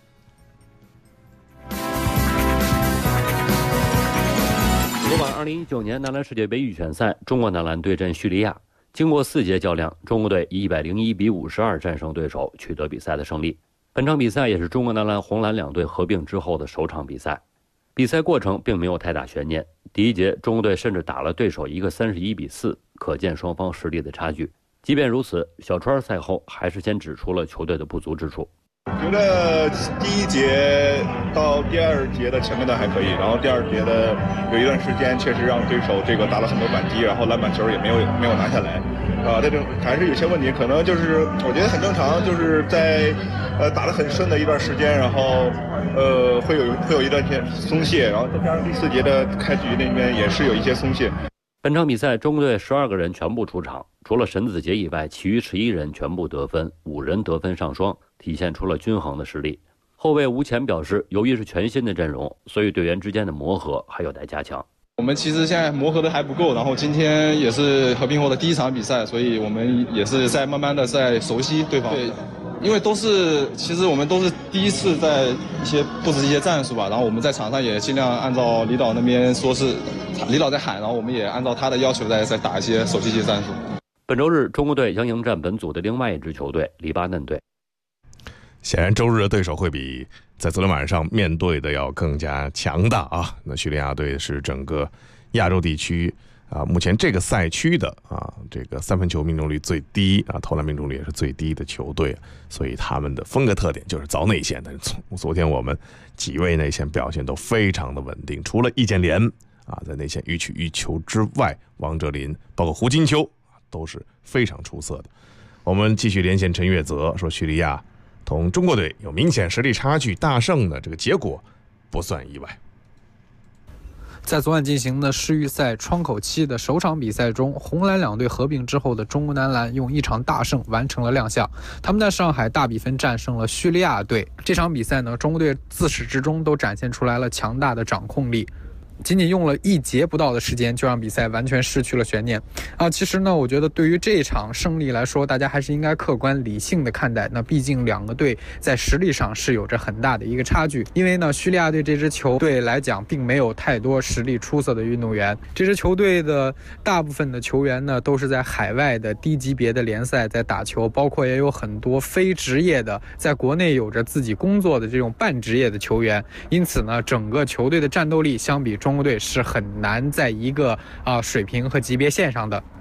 昨晚2019年男篮世界杯预选赛，中国男篮对阵叙利亚。经过4节较量，中国队以101比52战胜对手，取得比赛的胜利。本场比赛也是中国男篮红蓝两队合并之后的首场比赛。比赛过程并没有太大悬念，第1节中国队甚至打了对手一个31比4，可见双方实力的差距。即便如此，小川赛后还是先指出了球队的不足之处。 觉得第1节到第2节的前半段还可以，然后第2节的有一段时间确实让对手这个打了很多反击，然后篮板球也没有拿下来，这种还是有些问题，可能就是我觉得很正常，就是在打得很顺的一段时间，然后会有一段时间松懈，然后再加上第4节的开局那边也是有一些松懈。 本场比赛中国队12个人全部出场，除了沈子杰以外，其余11人全部得分，5人得分上双，体现出了均衡的实力。后卫吴前表示，由于是全新的阵容，所以队员之间的磨合还有待加强。 我们其实现在磨合的还不够，然后今天也是合并后的第1场比赛，所以我们也是在慢慢的在熟悉对方。对，因为其实我们都是第一次在布置一些战术吧，然后我们在场上也尽量按照李导那边说是李导在喊，然后我们也按照他的要求在打一些熟悉一些战术。 本周日中国队将迎战本组的另外一支球队黎巴嫩队。 显然周日的对手会比在昨天晚上面对的要更加强大啊。那叙利亚队是整个亚洲地区目前这个赛区的这个3分球命中率最低投篮命中率也是最低的球队，所以他们的风格特点就是凿内线。但是昨天我们几位内线表现都非常的稳定，除了易建联在内线予取予求之外，王哲林包括胡金秋都是非常出色的。我们继续连线陈月泽，说叙利亚同中国队有明显实力差距，大胜的这个结果不算意外。 在昨晚进行的世预赛窗口期的首场比赛中，红蓝两队合并之后的中国男篮用1场大胜完成了亮相。他们在上海大比分战胜了叙利亚队。这场比赛呢，中国队自始至终都展现出来了强大的掌控力。仅仅用了1节不到的时间，就让比赛完全失去了悬念其实呢，我觉得对于这场胜利来说，大家还是应该客观理性的看待。那毕竟2个队在实力上是有着很大的一个差距，因为呢，叙利亚队这支球队来讲，并没有太多实力出色的运动员。这支球队的大部分的球员呢，都是在海外的低级别的联赛在打球，包括也有很多非职业的，在国内有着自己工作的这种半职业的球员。因此呢，整个球队的战斗力相比中国队是很难在一个水平和级别线上的。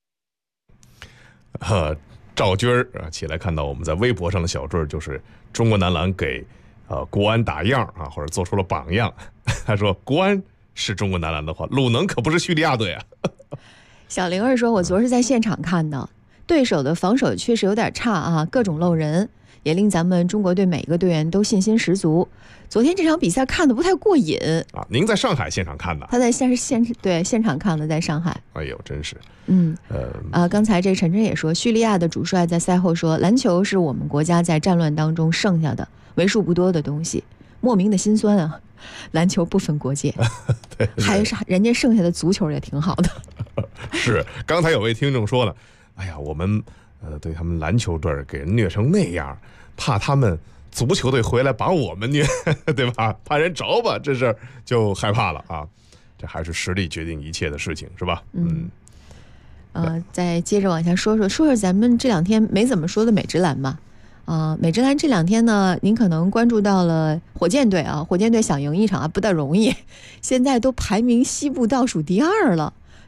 赵军起来看到我们在微博上的小坠，就是中国男篮给国安打样或者做出了榜样。他说国安是中国男篮的话，鲁能可不是叙利亚队啊。 小灵儿说，我昨儿是在现场看的，对手的防守确实有点差各种漏人，也令咱们中国队每个队员都信心十足。昨天这场比赛看得不太过瘾您在上海现场看的？ 他在现场看的，在上海。 哎呦，真是。 刚才这陈真也说，叙利亚的主帅在赛后说，篮球是我们国家在战乱当中剩下的为数不多的东西，莫名的心酸篮球不分国界。 对， 还是人家剩下的足球也挺好的。 是，刚才有位听众说了，哎呀，我们对他们篮球队给人虐成那样，怕他们足球队回来把我们虐，对吧？怕人着吧，这事儿就害怕了这还是实力决定一切的事情，是吧？ 再接着往下说说咱们这2天没怎么说的美职篮吧。美职篮这2天呢，您可能关注到了火箭队火箭队想赢一场不大容易，现在都排名西部倒数第2了。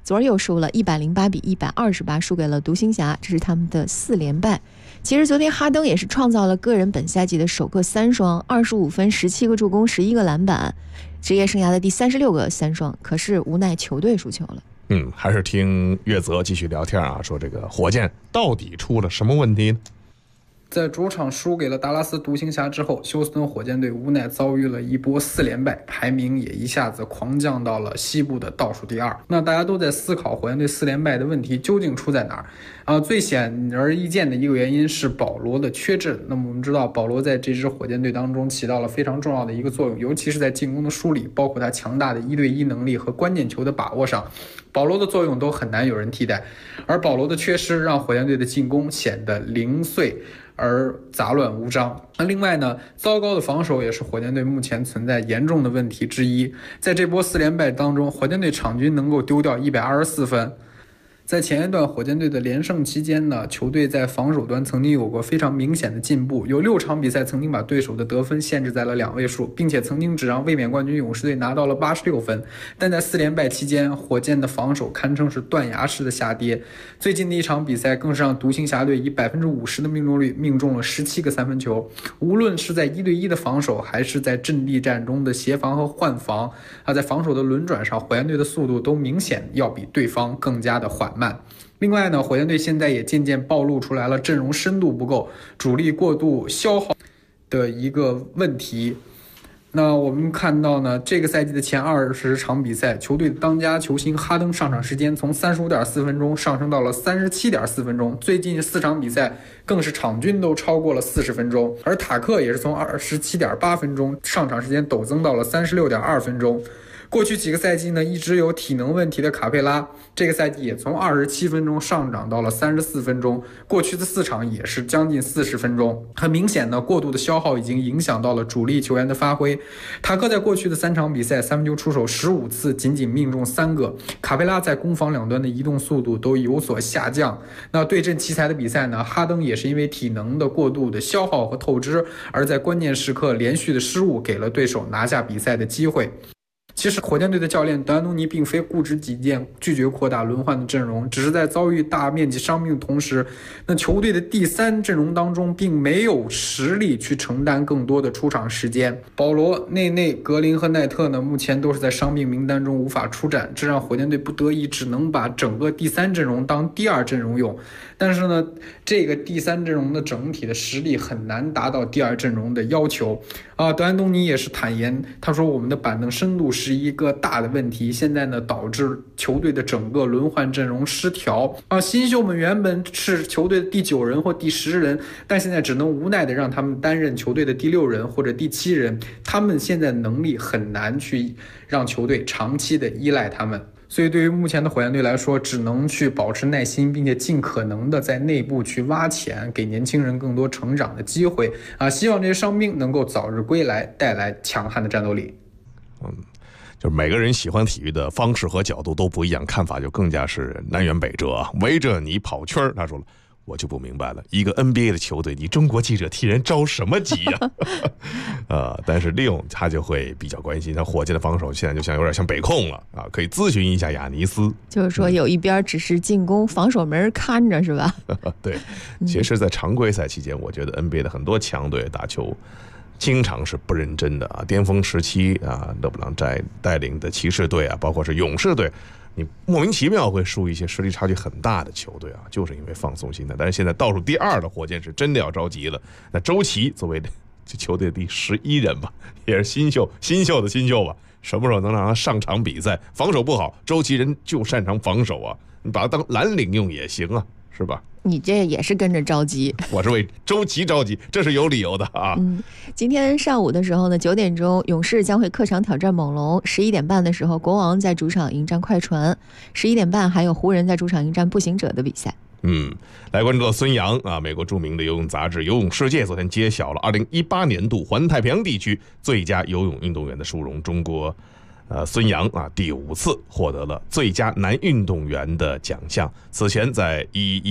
昨儿又输了108比128，输给了独行侠，这是他们的4连败。其实昨天哈登也是创造了个人本赛季的首个3双，25分、17个助攻、11个篮板，职业生涯的第36个3双，可是无奈球队输球了。 还是听岳泽继续聊天啊，说这个火箭到底出了什么问题呢？ 在主场输给了达拉斯独行侠之后，休斯顿火箭队无奈遭遇了一波4连败，排名也一下子狂降到了西部的倒数第2。那大家都在思考火箭队4连败的问题究竟出在哪儿？最显而易见的一个原因是保罗的缺阵。那么我们知道，保罗在这支火箭队当中起到了非常重要的一个作用，尤其是在进攻的梳理，包括他强大的1对1能力和关键球的把握上，保罗的作用都很难有人替代。而保罗的缺失让火箭队的进攻显得零碎而杂乱无章。那另外呢，糟糕的防守也是火箭队目前存在严重的问题之一。在这波4连败当中，火箭队场均能够丢掉124分。在前一段火箭队的连胜期间呢，球队在防守端曾经有过非常明显的进步，有6场比赛曾经把对手的得分限制在了2位数，并且曾经只让卫冕冠军勇士队拿到了86分。但在4连败期间，火箭的防守堪称是断崖式的下跌。最近的一场比赛更是让独行侠队以50%的命中率命中了17个3分球。无论是在1对1的防守，还是在阵地战中的协防和换防在防守的轮转上，火箭队的速度都明显要比对方更加的缓慢。另外呢，火箭队现在也渐渐暴露出来了阵容深度不够、主力过度消耗的一个问题。那我们看到呢，这个赛季的前20场比赛，球队的当家球星哈登上场时间从35.4分钟上升到了37.4分钟，最近4场比赛更是场均都超过了40分钟，而塔克也是从27.8分钟上场时间陡增到了36.2分钟。过去几个赛季呢，一直有体能问题的卡佩拉，这个赛季也从27分钟上涨到了34分钟，过去的4场也是将近40分钟。很明显呢，过度的消耗已经影响到了主力球员的发挥。塔克在过去的3场比赛3分球出手15次，仅仅命中3个。卡佩拉在攻防两端的移动速度都有所下降。那对阵奇才的比赛呢，哈登也是因为体能的过度的消耗和透支，而在关键时刻连续的失误，给了对手拿下比赛的机会。其实火箭队的教练德安东尼并非固执己见，拒绝扩大轮换的阵容，只是在遭遇大面积伤病的同时，那球队的第3阵容当中并没有实力去承担更多的出场时间。保罗、内内、格林和奈特呢，目前都是在伤病名单中无法出战，这让火箭队不得已只能把整个第3阵容当第2阵容用。但是呢，这个第3阵容的整体的实力很难达到第2阵容的要求德安东尼也是坦言，他说我们的板凳深度是一个大的问题，现在呢导致球队的整个轮换阵容失调新秀们原本是球队的第9人或第10人，但现在只能无奈的让他们担任球队的第6人或者第7人，他们现在能力很难去让球队长期的依赖他们。所以对于目前的火箭队来说，只能去保持耐心，并且尽可能的在内部去挖潜，给年轻人更多成长的机会希望这些伤兵能够早日归来，带来强悍的战斗力。 就是每个人喜欢体育的方式和角度都不一样，看法就更加是南辕北辙围着你跑圈他说了，我就不明白了，一个 NBA 的球队，你中国记者替人着什么急呀但是利用他就会比较关心，他火箭的防守现在就像有点像北控了可以咨询一下亚尼斯， 就是说有一边只是进攻，防守没人看着是吧对，其实在常规赛期间我觉得 NBA 的很多强队打球经常是不认真的巅峰时期勒布朗带领的骑士队包括是勇士队，你莫名其妙会输一些实力差距很大的球队就是因为放松心态。但是现在倒数第2的火箭是真的要着急了。那周琦作为球队第11人吧，也是新秀的新秀吧，什么时候能让他上场比赛？防守不好，周琦人就擅长防守你把他当蓝领用也行是吧？ 你这也是跟着着急， 我是为周琦着急，这是有理由的今天上午的时候呢，9点钟勇士将会客场挑战猛龙，11点半的时候国王在主场迎战快船，11点半还有湖人在主场迎战步行者的比赛。 来关注到孙杨美国著名的游泳杂志《游泳世界》昨天揭晓了2018年度环太平洋地区最佳游泳运动员的殊荣，中国孙杨第5次获得了最佳男运动员的奖项，此前在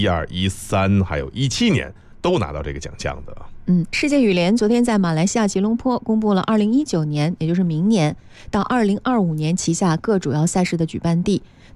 11、12、13还有17年都拿到这个奖项的。 世界羽联昨天在马来西亚吉隆坡公布了2019年，也就是明年到2025年旗下各主要赛事的举办地。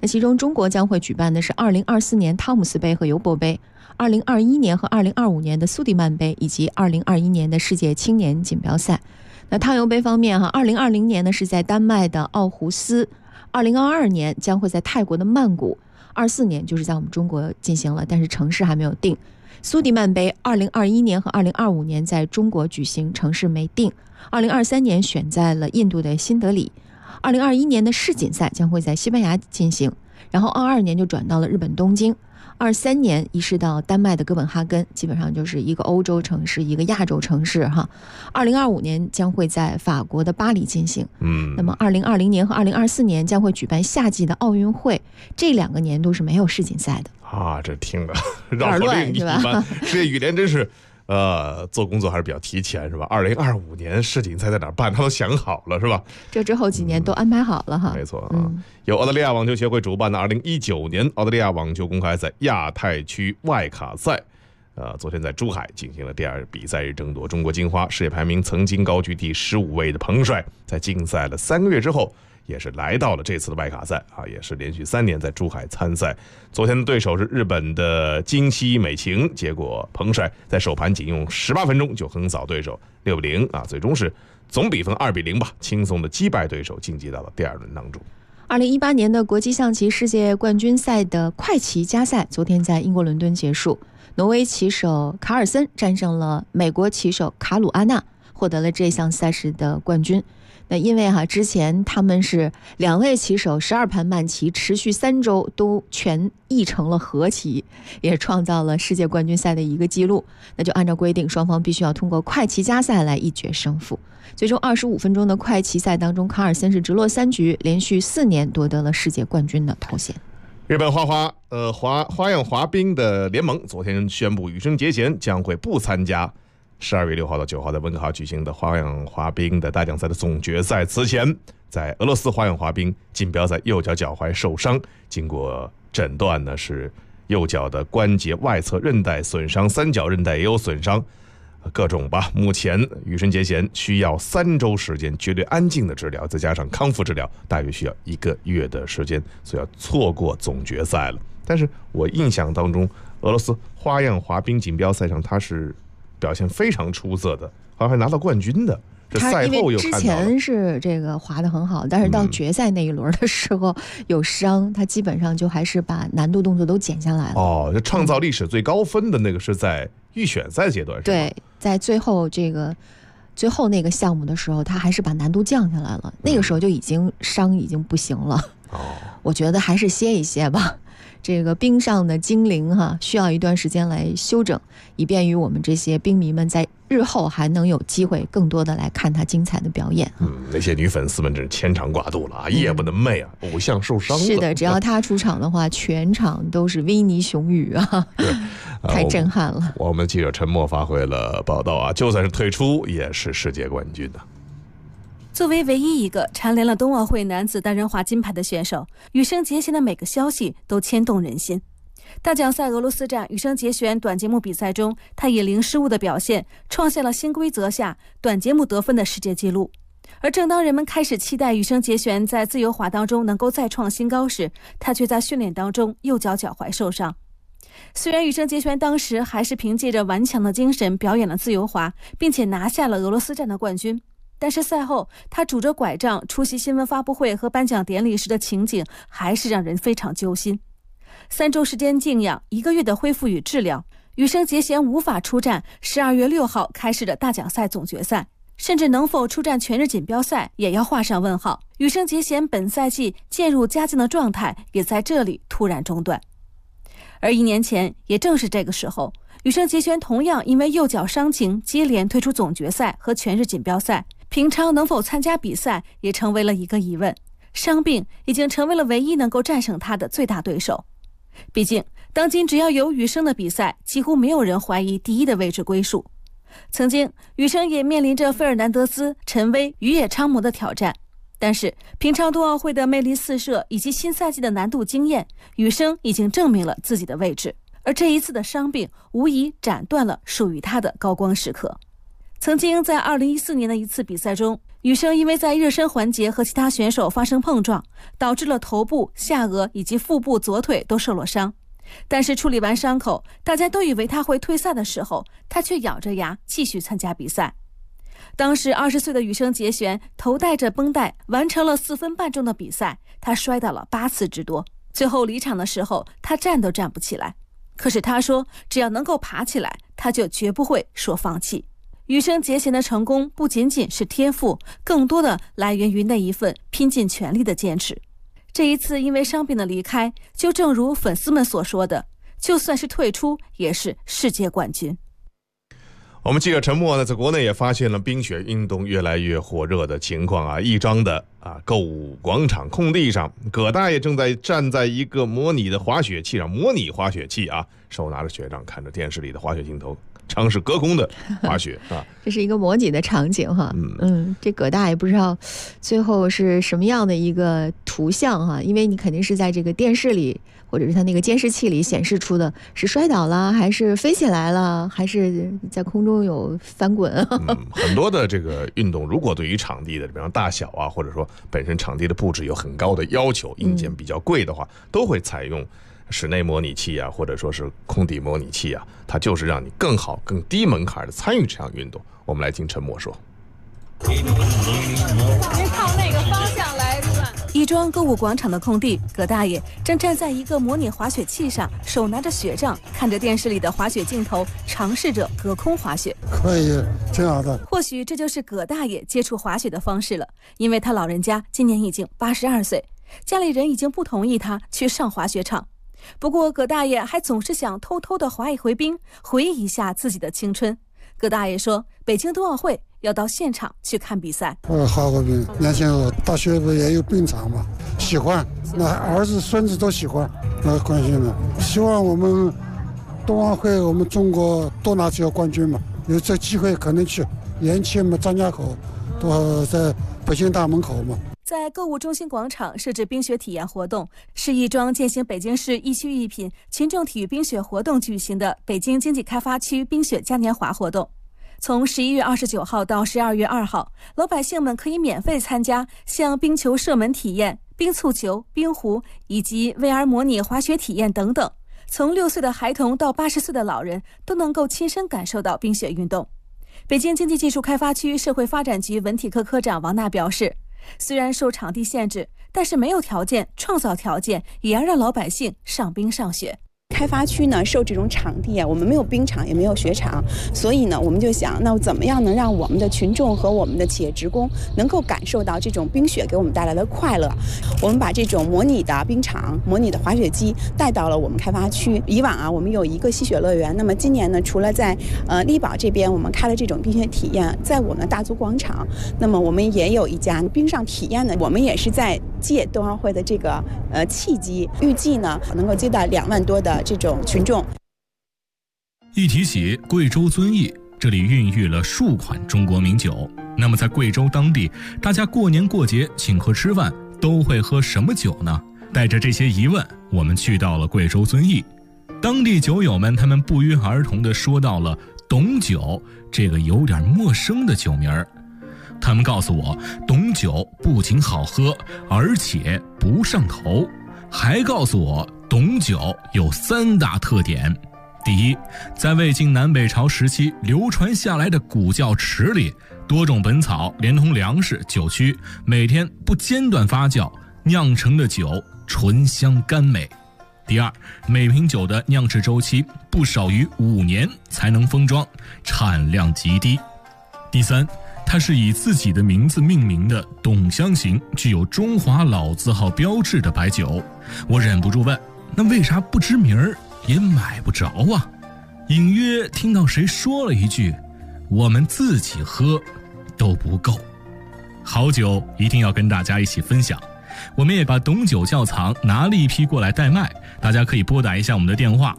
那其中中国将会举办的是2024年汤姆斯杯和尤伯杯，2021年和2025年的苏迪曼杯，以及2021年的世界青年锦标赛。那汤尤杯方面2020年呢是在丹麦的奥胡斯，2022年将会在泰国的曼谷，24年就是在我们中国进行了，但是城市还没有定。苏迪曼杯2021年和2025年在中国举行，城市没定。2023年选在了印度的新德里。2021年的世锦赛将会在西班牙进行，然后22年就转到了日本东京，23年移师到丹麦的哥本哈根，基本上就是一个欧洲城市，一个亚洲城市哈。2025年将会在法国的巴黎进行。那么2020年和2024年将会举办夏季的奥运会，这2个年度是没有世锦赛的啊。这听着绕口令一般，世界羽联真是做工作还是比较提前是吧？2025年世锦赛在哪儿办，他都想好了是吧？ 这之后几年都安排好了哈。 没错啊。由澳大利亚网球协会主办的2019年澳大利亚网球公开赛亚太区外卡赛，昨天在珠海进行了第2比赛日争夺。中国金花世界排名曾经高居第15位的彭帅，在竞赛了3个月之后，也是来到了这次的外卡赛啊，也是连续3年在珠海参赛。昨天的对手是日本的金西美晴，结果彭帅在首盘仅用18分钟就横扫对手6比0啊，最终是总比分2比0吧，轻松的击败对手，晋级到了第2轮当中。 2018年的国际象棋世界冠军赛的快棋加赛昨天在英国伦敦结束，挪威棋手卡尔森战胜了美国棋手卡鲁阿纳，获得了这项赛事的冠军。那因为之前他们是2位棋手12盘慢棋持续3周都全译成了和棋，也创造了世界冠军赛的一个记录。那就按照规定，双方必须要通过快棋加赛来一决胜负。最终25分钟的快棋赛当中，卡尔森是直落3局，连续4年夺得了世界冠军的头衔。 日本花样滑冰的联盟昨天宣布，羽生结弦将会不参加12月6号到9号在温哥华举行的花样滑冰的大奖赛的总决赛。此前在俄罗斯花样滑冰锦标赛右脚脚踝受伤，经过诊断呢是右脚的关节外侧韧带损伤，三角韧带也有损伤，各种吧。目前羽生结弦需要3周时间绝对安静的治疗，再加上康复治疗，大约需要1个月的时间，所以要错过总决赛了。但是我印象当中，俄罗斯花样滑冰锦标赛上他是表现非常出色的，好像还拿到冠军的。这赛后又看到了，之前是这个滑得很好，但是到决赛那一轮的时候有伤，他基本上就还是把难度动作都减下来了。 这创造历史最高分的那个是在预选赛阶段， 对，在最后那个项目的时候，他还是把难度降下来了。那个时候就已经伤已经不行了。我觉得还是歇一歇吧。这个冰上的精灵需要一段时间来休整，以便于我们这些冰迷们在日后还能有机会更多的来看他精彩的表演。 那些女粉丝们真是牵肠挂肚了啊，夜不能寐啊，偶像受伤了。 是的，只要他出场的话，全场都是维尼熊语啊，太震撼了。 我们记者陈默发回了报道啊，就算是退出也是世界冠军啊。 作为唯一一个蝉联了冬奥会男子单人滑金牌的选手，羽生结弦的每个消息都牵动人心。大奖赛俄罗斯站羽生结弦短节目比赛中，他以零失误的表现创下了新规则下短节目得分的世界纪录。而正当人们开始期待羽生结弦在自由滑当中能够再创新高时，他却在训练当中右脚脚踝受伤。虽然羽生结弦当时还是凭借着顽强的精神表演了自由滑，并且拿下了俄罗斯站的冠军，但是赛后他拄着拐杖出席新闻发布会和颁奖典礼时的情景还是让人非常揪心。3周时间静养，1个月的恢复与治疗，羽生结弦无法出战12月6号开始的大奖赛总决赛，甚至能否出战全日锦标赛也要画上问号。羽生结弦本赛季渐入佳境的状态也在这里突然中断。而1年前也正是这个时候，羽生结弦同样因为右脚伤情接连退出总决赛和全日锦标赛，平昌能否参加比赛也成为了一个疑问。伤病已经成为了唯一能够战胜他的最大对手。毕竟当今只要有羽生的比赛，几乎没有人怀疑第一的位置归属。曾经羽生也面临着费尔南德斯、陈薇、宇野昌磨的挑战，但是平昌冬奥会的魅力四射以及新赛季的难度经验，羽生已经证明了自己的位置。而这一次的伤病无疑斩断了属于他的高光时刻。曾经在2014年的一次比赛中， 女生因为在热身环节和其他选手发生碰撞，导致了头部、下颚以及腹部左腿都受了伤。但是处理完伤口，大家都以为她会退赛的时候，她却咬着牙继续参加比赛。当时20岁的羽生结弦头戴着绷带，完成了4分半钟的比赛，她摔倒了8次之多。最后离场的时候，她站都站不起来。可是她说，只要能够爬起来，她就绝不会说放弃。羽生结弦的成功不仅仅是天赋，更多的来源于那一份拼尽全力的坚持。这一次因为伤病的离开，就正如粉丝们所说的，就算是退出，也是世界冠军。 我们记者陈默呢，在国内也发现了冰雪运动越来越火热的情况啊！亦庄的购物广场空地上，葛大爷正在站在一个模拟滑雪器上，手拿着雪杖，看着电视里的滑雪镜头，尝试隔空的滑雪啊！ 这是一个模拟的场景哈。这葛大爷不知道最后是什么样的一个图像哈，因为你肯定是在这个电视里或者是他那个监视器里显示出的是摔倒了，还是飞起来了，还是在空中有翻滚。 很多的这个运动，如果对于场地的比方大小啊，或者说本身场地的布置有很高的要求，硬件比较贵的话，都会采用室内模拟器啊，或者说是空地模拟器啊，它就是让你更好、更低门槛的参与这项运动。我们来听陈默说。 您靠那个方向来转。 亦庄购物广场的空地，葛大爷正站在一个模拟滑雪器上，手拿着雪杖，看着电视里的滑雪镜头，尝试着隔空滑雪。 可以，挺好的。 或许这就是葛大爷接触滑雪的方式了，因为他老人家今年已经82岁，家里人已经不同意他去上滑雪场。不过葛大爷还总是想偷偷地滑一回冰，回忆一下自己的青春。葛大爷说，北京冬奥会要到现场去看比赛。 我滑过冰，年轻我大学不也有冰场吗？喜欢，那儿子孙子都喜欢，那关心了。希望我们冬奥会我们中国多拿几个冠军嘛，有这机会可能去。延庆嘛，张家口都在北京大门口嘛。 在购物中心广场设置冰雪体验活动，是亦庄践行北京市一区一品群众体育冰雪活动举行的北京经济开发区冰雪嘉年华活动。从11月29号到12月2号，老百姓们可以免费参加像冰球射门体验、冰蹴球、冰壶以及 VR 模拟滑雪体验等等。从6岁的孩童到80岁的老人都能够亲身感受到冰雪运动。北京经济技术开发区社会发展局文体科科长王娜表示，虽然受场地限制，但是没有条件创造条件，也要让老百姓上冰上雪。 开发区呢受这种场地啊，我们没有冰场也没有雪场，所以呢我们就想，那怎么样能让我们的群众和我们的企业职工能够感受到这种冰雪给我们带来的快乐。我们把这种模拟的冰场、模拟的滑雪机带到了我们开发区。以往啊我们有一个吸雪乐园，那么今年呢除了在力宝这边我们开了这种冰雪体验，在我们大足广场，那么我们也有一家冰上体验的，我们也是在借冬奥会的这个契机，预计呢能够接待2万多的这种群众。 一提起贵州遵义，这里孕育了数款中国名酒。那么在贵州当地，大家过年过节请客吃饭都会喝什么酒呢？带着这些疑问，我们去到了贵州遵义。当地酒友们他们不约而同地说到了董酒这个有点陌生的酒名儿。他们告诉我，董酒不仅好喝，而且不上头，还告诉我董酒有3大特点。第一，在魏晋南北朝时期流传下来的古窖池里，多种本草连同粮食、酒曲，每天不间断发酵，酿成的酒醇香甘美。第二，每瓶酒的酿制周期不少于5年才能封装，产量极低。第三，它是以自己的名字命名的董香型，具有中华老字号标志的白酒。我忍不住问，那为啥不知名儿也买不着啊？隐约听到谁说了一句，我们自己喝都不够。好酒一定要跟大家一起分享，我们也把董酒窖藏拿了一批过来代卖，大家可以拨打一下我们的电话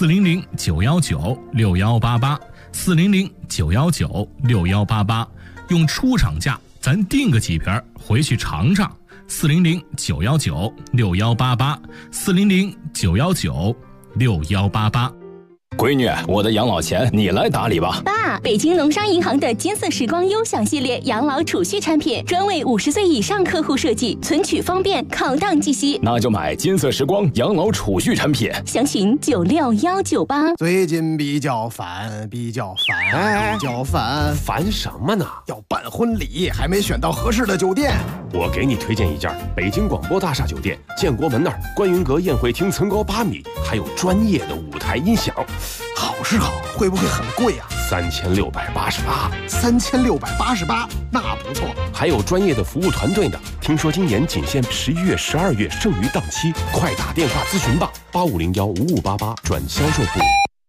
400-919-6188，400-919-6188，用出厂价咱订个几瓶回去尝尝。400-919-6188，400-919-6188。 闺女，我的养老钱你来打理吧。 爸，北京农商银行的金色时光优享系列养老储蓄产品，专为50岁以上客户设计，存取方便，抗荡计息。 那就买金色时光养老储蓄产品， 详询96198。 最近比较烦， 烦什么呢？ 要办婚礼，还没选到合适的酒店。 我给你推荐一家北京广播大厦酒店，建国门那儿观云阁宴会厅层高8米，还有专业的舞台音响。 好是好，会不会很贵啊 ？3688， 3688，那不错。 还有专业的服务团队呢。听说今年仅限11月、12月剩余档期，快打电话咨询吧，85015588转销售部。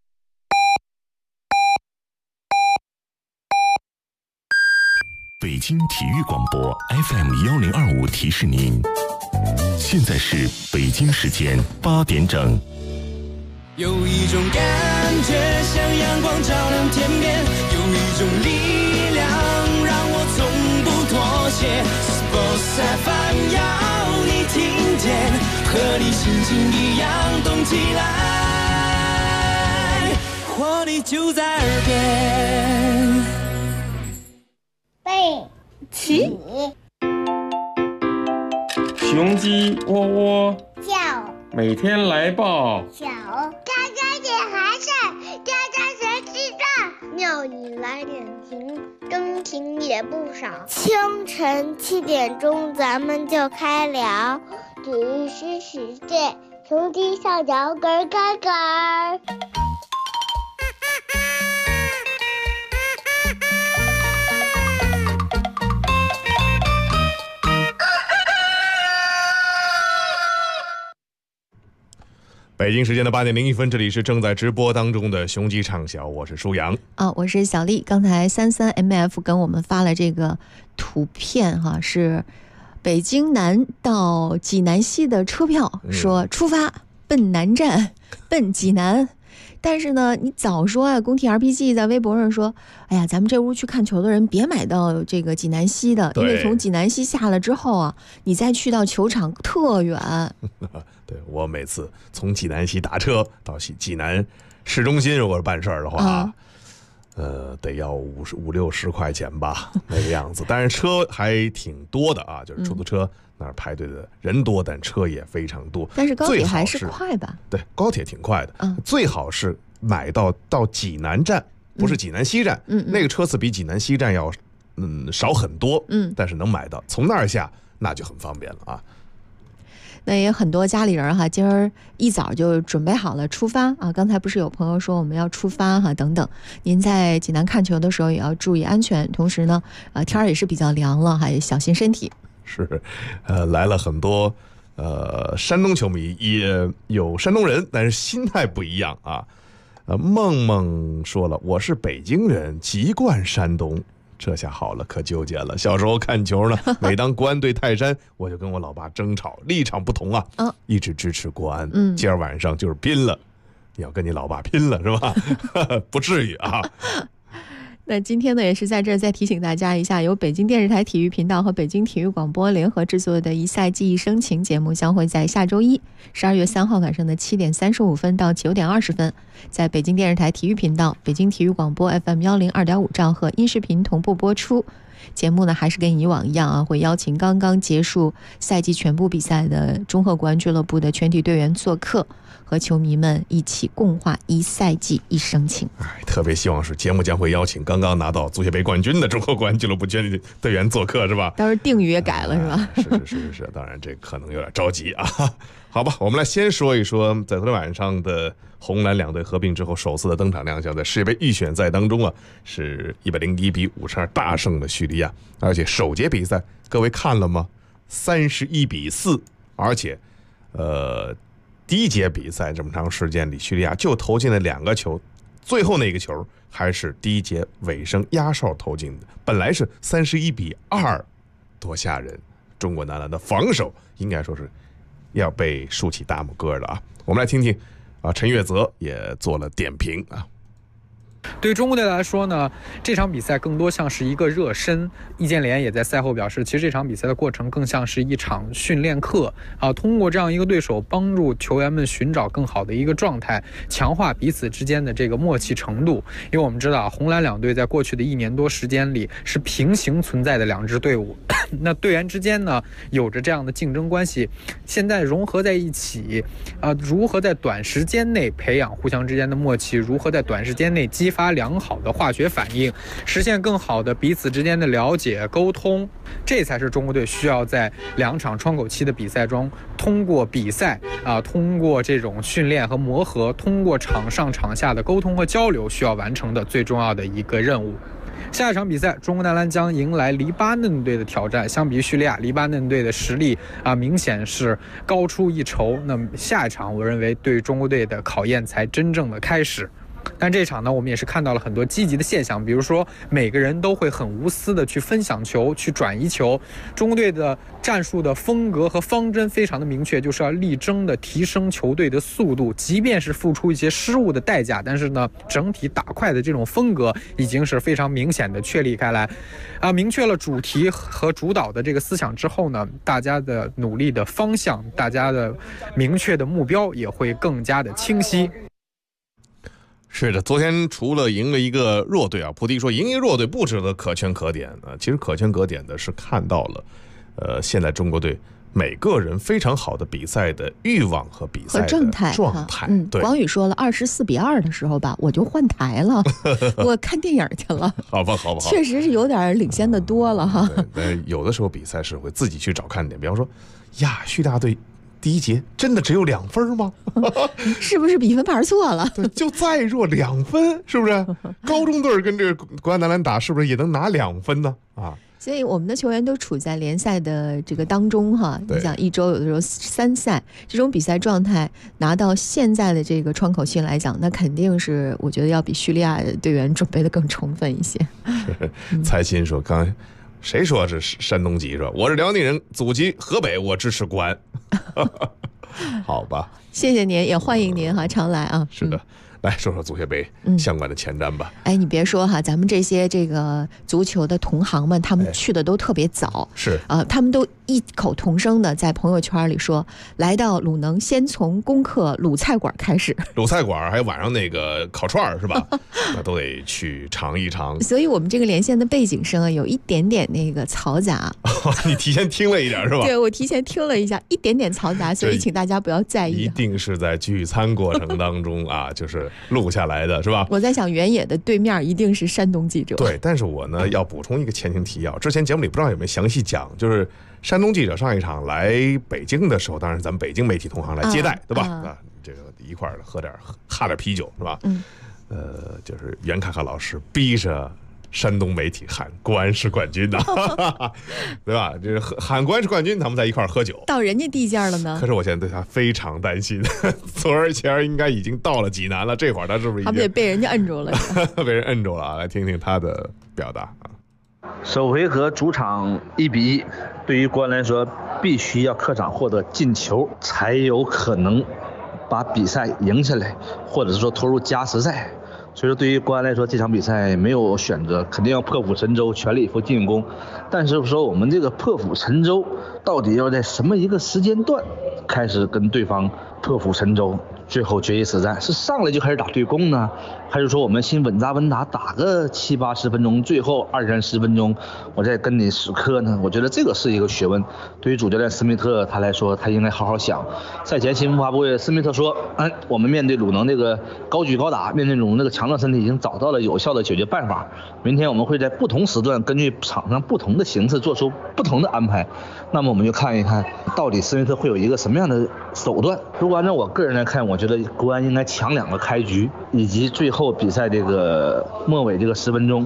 北京体育广播 FM1025提示您，现在是北京时间8点整。 有一种感觉像阳光照亮天边，有一种力量让我从不妥协。Sports FM 要你听见，和你心情一样动起来，活力就在耳边。 背起， 雄鸡喔喔叫， 每天来报小，家家点寒碜，家家学记账，庙里来点情，征情也不少。清晨7点钟咱们就开聊，体育新世界，雄鸡上脚跟跟跟。 北京时间的8点01分，这里是正在直播当中的雄鸡畅晓，我是舒阳我是小丽。刚才33MF 跟我们发了这个图片哈，是北京南到济南西的车票，说出发奔南站，奔济南。但是呢，你早说啊，工体 RPG 在微博上说，哎呀，咱们这屋去看球的人别买到这个济南西的，因为从济南西下了之后啊，你再去到球场特远。 对，我每次从济南西打车到济南市中心，如果是办事儿的话，得要50-60块钱吧，那个样子。但是车还挺多的啊，就是出租车那儿排队的人多，但车也非常多。 但是高铁还是快吧？ 对，高铁挺快的。最好是买到济南站，不是济南西站。那个车次比济南西站要少很多。但是能买到，从那儿下那就很方便了啊。 那也很多家里人哈，今儿一早就准备好了出发啊。刚才不是有朋友说我们要出发哈，等等。您在济南看球的时候也要注意安全，同时呢，天儿也是比较凉了，还小心身体。 是，来了很多山东球迷，也有山东人，但是心态不一样啊。梦梦说了，我是北京人，籍贯山东。这下好了，可纠结了。小时候看球呢，每当国安对泰山，我就跟我老爸争吵，立场不同啊，一直支持国安。今儿晚上就是拼了，你要跟你老爸拼了是吧？不至于啊。 那今天呢，也是在这儿再提醒大家一下，由北京电视台体育频道和北京体育广播联合制作的一赛季一生情节目，将会在下周一12月3号晚上的7点35分到9点20分，在北京电视台体育频道、北京体育广播 FM102.5兆赫音视频同步播出。节目呢，还是跟以往一样啊，会邀请刚刚结束赛季全部比赛的中赫国安俱乐部的全体队员做客，和球迷们一起共话一赛季一生情。 特别希望是节目将会邀请刚刚拿到足协杯冠军的中赫国安俱乐部全体队员做客，是吧？ 当时定语也改了，是吧？ 是，当然这可能有点着急啊。好吧，我们来先说一说，在昨天晚上的红蓝两队合并之后首次的登场亮相，在世界杯预选赛当中啊，是101-52大胜的叙利亚，而且首节比赛各位看了吗？31-4，而且第一节比赛这么长时间里，叙利亚就投进了2个球，最后那个球还是第一节尾声压哨投进的。本来是31-2，多吓人！中国男篮的防守应该说是要被竖起大拇哥的啊！我们来听听陈岳泽也做了点评啊。 对中国队来说呢，这场比赛更多像是一个热身。易建联也在赛后表示，其实这场比赛的过程更像是一场训练课啊，通过这样一个对手，帮助球员们寻找更好的一个状态，强化彼此之间的这个默契程度。因为我们知道红蓝两队在过去的1年多时间里是平行存在的2支队伍，那队员之间呢有着这样的竞争关系，现在融合在一起如何在短时间内培养互相之间的默契，如何在短时间内激发良好的化学反应，实现更好的彼此之间的了解沟通，这才是中国队需要在2场窗口期的比赛中，通过比赛通过这种训练和磨合，通过场上场下的沟通和交流，需要完成的最重要的一个任务。下一场比赛，中国男篮将迎来黎巴嫩队的挑战。相比于叙利亚，黎巴嫩队的实力明显是高出一筹。那么下一场，我认为对中国队的考验才真正的开始。但这场呢，我们也是看到了很多积极的现象，比如说每个人都会很无私的去分享球，去转移球。中国队的战术的风格和方针非常的明确，就是要力争的提升球队的速度，即便是付出一些失误的代价，但是呢，整体打快的这种风格已经是非常明显的确立开来。明确了主题和主导的这个思想之后呢，大家的努力的方向，大家的明确的目标也会更加的清晰。 是的，昨天除了赢了一个弱队啊，菩提说赢一个弱队不值得可圈可点啊。其实可圈可点的是看到了，现在中国队每个人非常好的比赛的欲望和比赛的状态。对， 广宇说了24-2的时候吧，我就换台了，我看电影去了。 好吧， 确实是有点领先的多了哈。 有的时候比赛是会自己去找看点，比方说呀，叙利亚队第一节真的只有2分吗？ 是不是比分盘错了？ 对，就再弱2分，是不是？高中队跟这个国安男篮打，是不是也能拿2分呢？ 所以我们的球员都处在联赛的这个当中哈。你想1周有的时候3赛，这种比赛状态拿到现在的这个窗口期来讲，那肯定是我觉得要比叙利亚队员准备的更充分一些。 蔡琴说刚才谁说是山东籍是吧？我是辽宁人，祖籍河北，我支持国安。好吧， 谢谢您，也欢迎您哈，常来啊。 是的，来说说足协杯相关的前瞻吧。 你别说哈，咱们这些这个足球的同行们，他们去的都特别早， 是他们都异口同声的在朋友圈里说，来到鲁能先从攻克鲁菜馆开始。 鲁菜馆还有晚上那个烤串是吧？那都得去尝一尝。 所以我们这个连线的背景声有一点点那个嘈杂。 你提前听了一点是吧？ 对，我提前听了一下，一点点嘈杂，所以请大家不要在意。 一定是在聚餐过程当中就是录下来的是吧？ 我在想原野的对面一定是山东记者。 对，但是我呢要补充一个前情提要，之前节目里不知道有没有详细讲，就是山东记者上一场来北京的时候，当然是咱们北京媒体同行来接待，对吧？这个一块喝点啤酒是吧？就是袁侃侃老师逼着山东媒体喊国安是冠军的，对吧？这喊国安是冠军，他们在一块喝酒， 到人家地界了呢。 可是我现在对他非常担心，昨儿前应该已经到了济南了，这会儿他是不是已经他们得被人家摁住了？ 被人摁住了来听听他的表达首回合主场1-1，对于国安来说，必须要客场获得进球，才有可能把比赛赢下来，或者是说投入加时赛。所以说对于国安来说，这场比赛没有选择，肯定要破釜沉舟，全力以赴进攻。但是说我们这个破釜沉舟到底要在什么一个时间段开始跟对方破釜沉舟，最后决一死战？是上来就开始打对攻呢，还是说我们先稳扎稳打，打个70-80分钟，最后20-30分钟我再跟你死磕呢？我觉得这个是一个学问。对于主教练斯密特他来说，他应该好好想。赛前新闻发布会，斯密特说我们面对鲁能这个高举高打，面对鲁能这个强壮身体，已经找到了有效的解决办法。明天我们会在不同时段根据场上不同的形式做出不同的安排。那么我们就看一看到底斯密特会有一个什么样的手段。如果按照我个人来看，我觉得国安应该抢2个开局，以及最后比赛这个末尾这个10分钟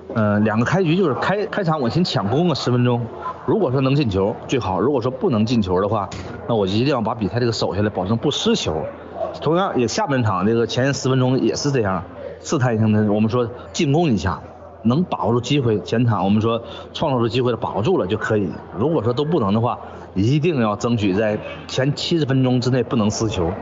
，2个开局就是开场我先抢攻个10分钟，如果说能进球最好，如果说不能进球的话，那我就一定要把比赛这个守下来，保证不失球。同样也下半场这个前10分钟也是这样，试探性的我们说进攻一下，能把握住机会，前场我们说创造出机会的把握住了就可以。如果说都不能的话，一定要争取在前70分钟之内不能失球。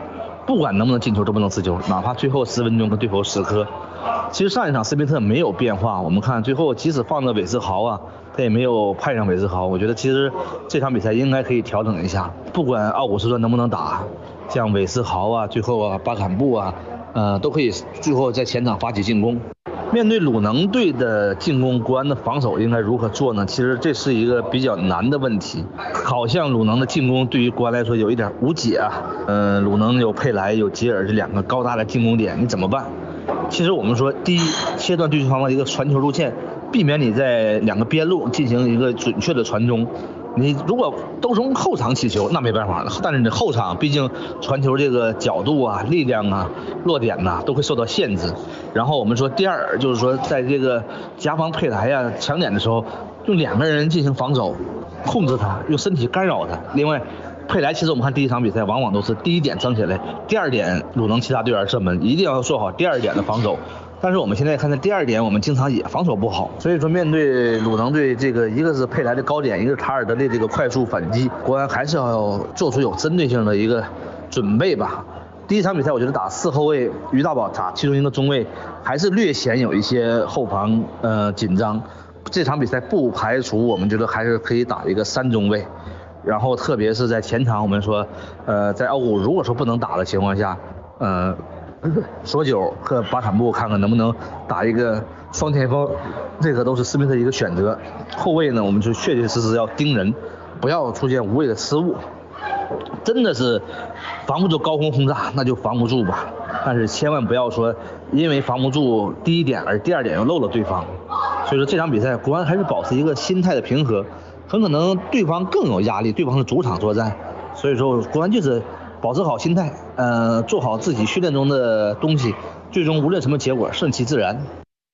不管能不能进球都不能自救，哪怕最后10分钟跟对手死磕。其实上一场斯密特没有变化，我们看最后即使放着韦斯豪啊，他也没有派上韦斯豪。我觉得其实这场比赛应该可以调整一下，不管奥古斯托能不能打，像韦斯豪啊，最后啊巴坎布啊，都可以最后在前场发起进攻。面对鲁能队的进攻，国安的防守应该如何做呢？其实这是一个比较难的问题。好像鲁能的进攻对于国安来说有一点无解啊。鲁能有佩莱有吉尔这2个高大的进攻点，你怎么办？其实我们说，第一，切断对方的一个传球路线，避免你在2个边路进行一个准确的传中。你如果都从后场起球，那没办法了。但是你后场毕竟传球这个角度啊、力量啊、落点呐、都会受到限制。然后我们说第二，就是说在这个甲方佩莱呀抢点的时候，用2个人进行防守，控制他，用身体干扰他。另外，佩莱其实我们看第一场比赛，往往都是第一点争起来，第二点鲁能其他队员射门，一定要做好第二点的防守。但是我们现在看在第二点，我们经常也防守不好，所以说面对鲁能队这个，一个是佩莱的高点，一个是塔尔德的这个快速反击，国安还是要做出有针对性的一个准备吧。第一场比赛我觉得打4后卫，于大宝打其中一个中卫，还是略显有一些后防紧张。这场比赛不排除我们觉得还是可以打一个3中卫，然后特别是在前场，我们说在奥古如果说不能打的情况下，索九和巴坎布看看能不能打一个双前锋，这个都是斯密特一个选择。后卫呢，我们就确确实实要盯人，不要出现无谓的失误。真的是防不住高空轰炸，那就防不住吧。但是千万不要说因为防不住第一点而第二点又漏了对方。所以说这场比赛国安还是保持一个心态的平和，很可能对方更有压力，对方是主场作战，所以说国安就是保持好心态，做好自己训练中的东西，最终无论什么结果，顺其自然。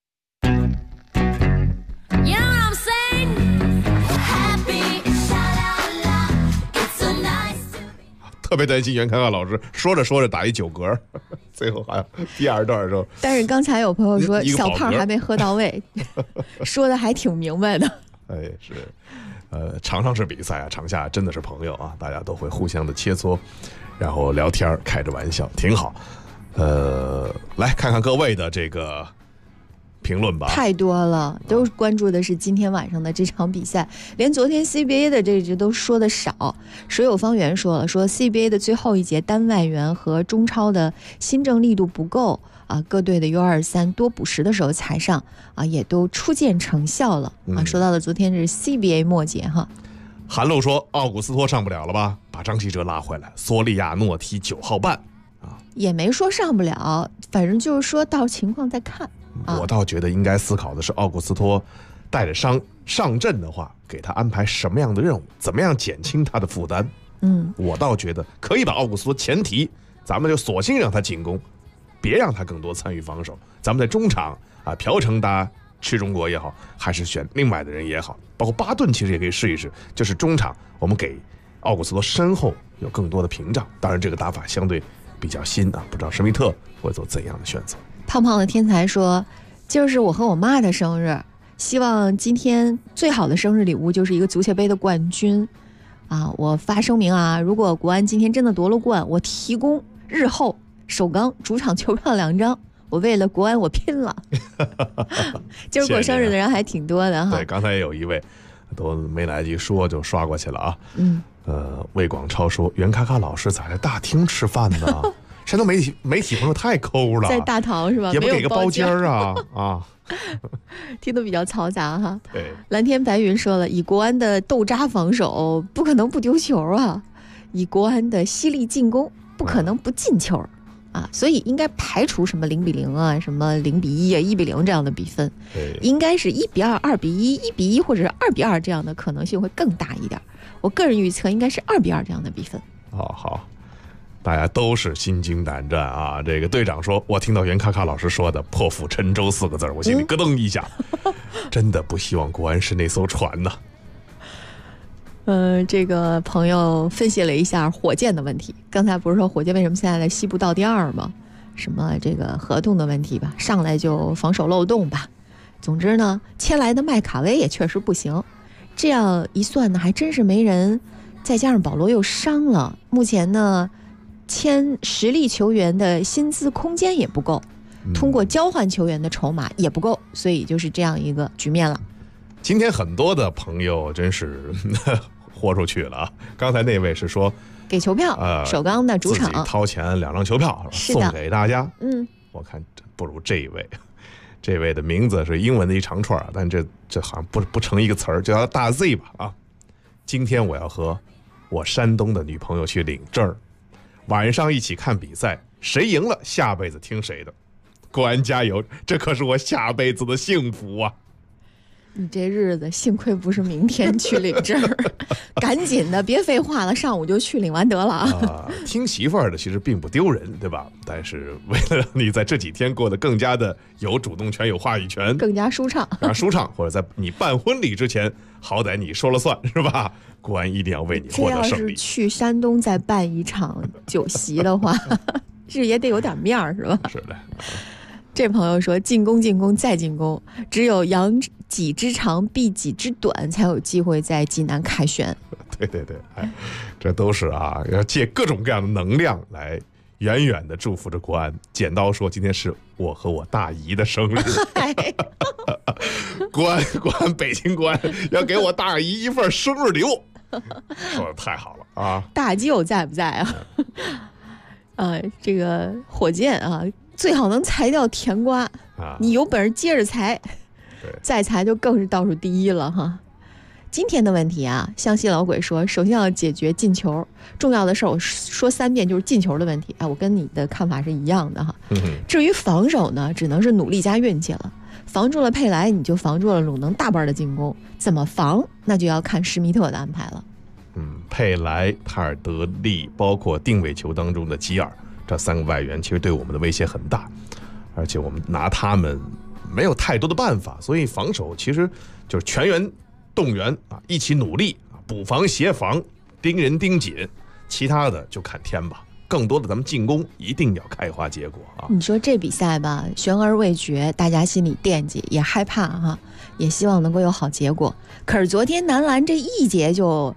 特别担心袁侃侃老师说着说着打一9格，最后还第2段的时候。 但是刚才有朋友说小胖还没喝到位，说的还挺明白的。 哎，是，场上是比赛啊，场下真的是朋友啊，大家都会互相的切磋，然后聊天开着玩笑，挺好。来看看各位的这个评论吧。 太多了，都关注的是今天晚上的这场比赛，连昨天 CBA 的这都说的少。水有方圆说了，说 CBA 的最后一节单外援和中超的新政力度不够啊，各队的 U23多补时的时候才上啊，也都初见成效了啊。说到的昨天是 CBA 末节哈。 韩露说奥古斯托上不了了吧，把张稀哲拉回来，索里亚诺踢9号半啊， 也没说上不了，反正就是说到情况再看。 我倒觉得应该思考的是，奥古斯托带着伤上阵的话，给他安排什么样的任务，怎么样减轻他的负担。我倒觉得可以把奥古斯托前提，咱们就索性让他进攻，别让他更多参与防守。咱们在中场啊，朴成搭去中国也好，还是选另外的人也好，包括巴顿其实也可以试一试，就是中场我们给奥古斯托身后有更多的屏障。当然这个打法相对比较新啊，不知道施密特会做怎样的选择。 胖胖的天才说，今儿是我和我妈的生日，希望今天最好的生日礼物就是一个足协杯的冠军啊！我发声明啊，如果国安今天真的夺了冠，我提供日后首钢主场球票2张，我为了国安我拼了。今儿过生日的人还挺多的哈。 对，刚才也有一位都没来得及说就刷过去了啊。魏广超说，袁咔咔老师咋在大厅吃饭呢？山东媒体朋友太抠了， 在大堂是吧？ 也不给个包间啊啊！ 听得比较嘈杂哈。 对， 蓝天白云说了，以国安的豆渣防守，不可能不丢球啊；以国安的犀利进攻，不可能不进球啊。所以应该排除什么0-0啊、什么0-1啊、1-0这样的比分，应该是1-2、2-1、1-1或者是2-2这样的可能性会更大一点。我个人预测应该是2-2这样的比分。 好。大家都是心惊胆战啊！这个队长说，我听到袁咔咔老师说的“破釜沉舟”4个字，我心里咯噔一下，真的不希望国安是那艘船呐。 这个朋友分析了一下火箭的问题。刚才不是说火箭为什么现在在西部倒第2吗？什么这个合同的问题吧，上来就防守漏洞吧。总之呢，签来的麦卡威也确实不行。这样一算呢，还真是没人。再加上保罗又伤了，目前呢。 签实力球员的薪资空间也不够，通过交换球员的筹码也不够，所以就是这样一个局面了。 今天很多的朋友真是豁出去了啊！刚才那位是说给球票，首钢的主场自己掏钱2张球票送给大家。我看不如这一位，这位的名字是英文的一长串，但这好像不成一个词儿，就叫大 Z 吧啊！今天我要和我山东的女朋友去领证，晚上一起看比赛，谁赢了下辈子听谁的。国安加油，这可是我下辈子的幸福啊！ 你这日子幸亏不是明天去领证，赶紧的，别废话了，上午就去领完得了啊！ 听媳妇儿的其实并不丢人，对吧？但是为了让你在这几天过得更加的有主动权、有话语权， 更加舒畅，或者在你办婚礼之前，好歹你说了算，是吧？国安一定要为你获得胜利。 这要是去山东再办一场酒席的话，这也得有点面儿，是吧？ 是的。 这朋友说：“进攻，进攻，再进攻，只有扬己之长，避己之短，才有机会在济南凯旋。” 对，这都是啊，要借各种各样的能量来远远的祝福着国安。剪刀说：“今天是我和我大姨的生日。”国安，北京国安要给我大姨一份生日礼物，说的太好了啊！ 大舅在不在啊？这个火箭啊。最好能裁掉甜瓜你有本事接着裁，再裁就更是倒数第一了哈。今天的问题啊，湘西老鬼说，首先要解决进球，重要的事儿我说3遍，就是进球的问题。我跟你的看法是一样的哈。至于防守呢，只能是努力加运气了。防住了佩莱，你就防住了鲁能大半的进攻。怎么防，那就要看施密特的安排了。 佩莱、塔尔德利，包括定位球当中的吉尔。这3个外援其实对我们的威胁很大，而且我们拿他们没有太多的办法，所以防守其实就是全员动员一起努力补防协防，盯人盯紧，其他的就看天吧。更多的咱们进攻一定要开花结果啊！ 你说这比赛吧，悬而未决，大家心里惦记，也害怕哈，也希望能够有好结果。可是昨天男篮这一节就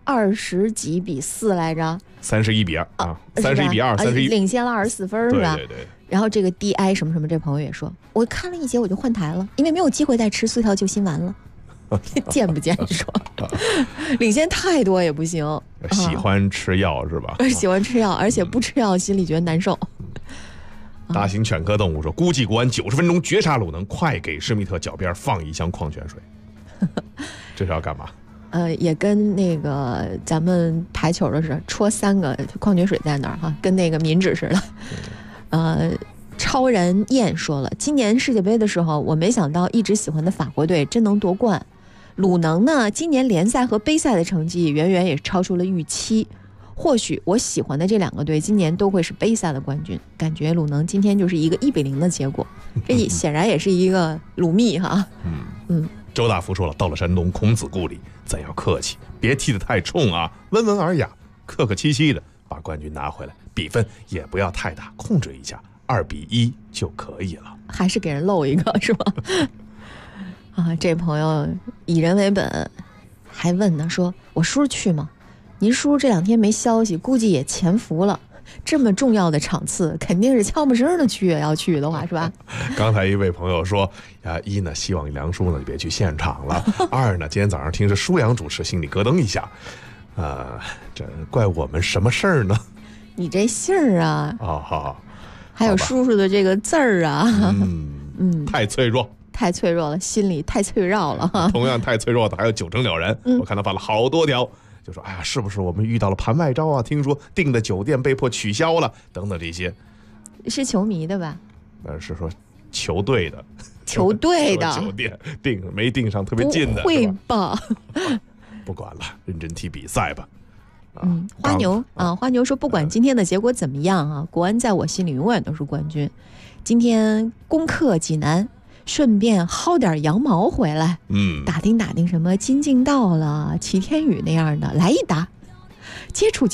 20几比4来着 ，31比2啊，31比2，31 领先了24分是吧？ 对。 然后这个 DI 什么什么这朋友也说，我看了一节我就换台了，因为没有机会再吃素条救心丸了。见不见说领先太多也不行， 喜欢吃药是吧？ 喜欢吃药，而且不吃药心里觉得难受。 大型犬科动物说，估计国安90分钟绝杀鲁能，快给施密特脚边放一箱矿泉水。这是要干嘛？ 也跟那个咱们排球的是戳3个矿泉水在那儿哈，跟那个民脂似的。超然燕说了，今年世界杯的时候，我没想到一直喜欢的法国队真能夺冠。鲁能呢，今年联赛和杯赛的成绩远远也超出了预期。或许我喜欢的这2个队今年都会是杯赛的冠军。感觉鲁能今天就是一个1比0的结果，这显然也是一个鲁密哈。 周大福说了，到了山东孔子故里，咱要客气，别踢得太冲啊，温文尔雅，客客气气的把冠军拿回来，比分也不要太大，控制一下，2比1就可以了。 还是给人漏一个是吧？这朋友以人为本，还问呢，说我叔去吗？您叔这2天没消息，估计也潜伏了。这么重要的场次，肯定是悄不声的去，要去的话是吧？ 刚才一位朋友说，一呢，希望梁叔呢别去现场了；2呢，今天早上听着舒阳主持，心里咯噔一下。这怪我们什么事儿呢？ 你这姓儿啊， 好， 还有叔叔的这个字儿啊， 太脆弱。 太脆弱了，心里太脆弱了哈。 同样太脆弱的还有9成鸟人，我看他发了好多条，就说是不是我们遇到了盘外招啊？听说订的酒店被迫取消了，等等这些。是球迷的吧？ 是说球队的酒店没订上特别近的， 不会吧？ 不管了，认真踢比赛吧。 花牛说，不管今天的结果怎么样啊，国安在我心里永远都是冠军。今天攻克济南，顺便薅点羊毛回来，打听什么金敬道了、齐天宇那样的，来一打，接触。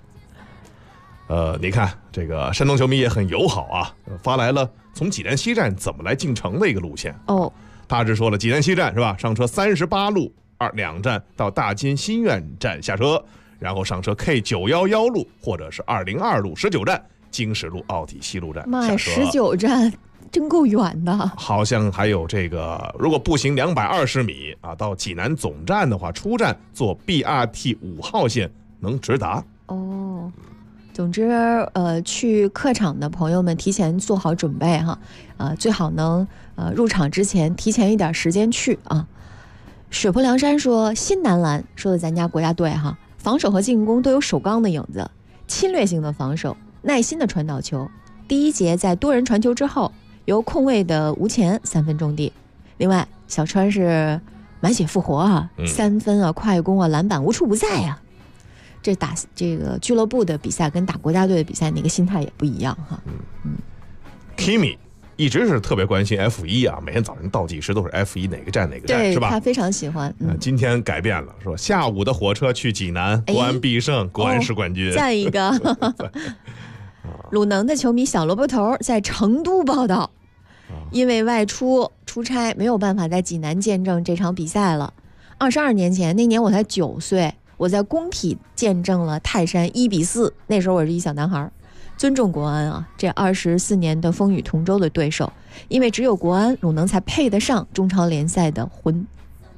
你看这个山东球迷也很友好啊，发来了从济南西站怎么来进城的一个路线。大致说了，济南西站是吧？上车38路2站到大金新苑站下车， 然后上车 K911 路或者是202路19站经十路奥体西路站。 妈呀，19站真够远的。 好像还有这个，如果步行220米啊，到济南总站的话，出站坐 BRT 5号线能直达。 哦，总之去客场的朋友们提前做好准备哈，最好能入场之前提前一点时间去啊。水泊梁山说，新男篮说的咱家国家队哈，防守和进攻都有首钢的影子，侵略性的防守，耐心的传导球。第一节在多人传球之后，由控卫的吴前3分中地。另外，小川是满血复活啊，3分啊，快攻啊，篮板无处不在啊。这打这个俱乐部的比赛跟打国家队的比赛，那个心态也不一样哈。 Kimi 一直是特别关心 F1 啊，每天早上倒计时都是 F1 哪个站哪个站，是吧？ 他非常喜欢。 今天改变了，说下午的火车去济南，国安必胜，国安是冠军。 再一个，鲁能的球迷小萝卜头在成都报道，因为外出差没有办法在济南见证这场比赛了。22年前，那年我才9岁，我在工体见证了泰山1-4，那时候我是一小男孩。尊重国安啊，这24年的风雨同舟的对手，因为只有国安，鲁能才配得上中超联赛的魂。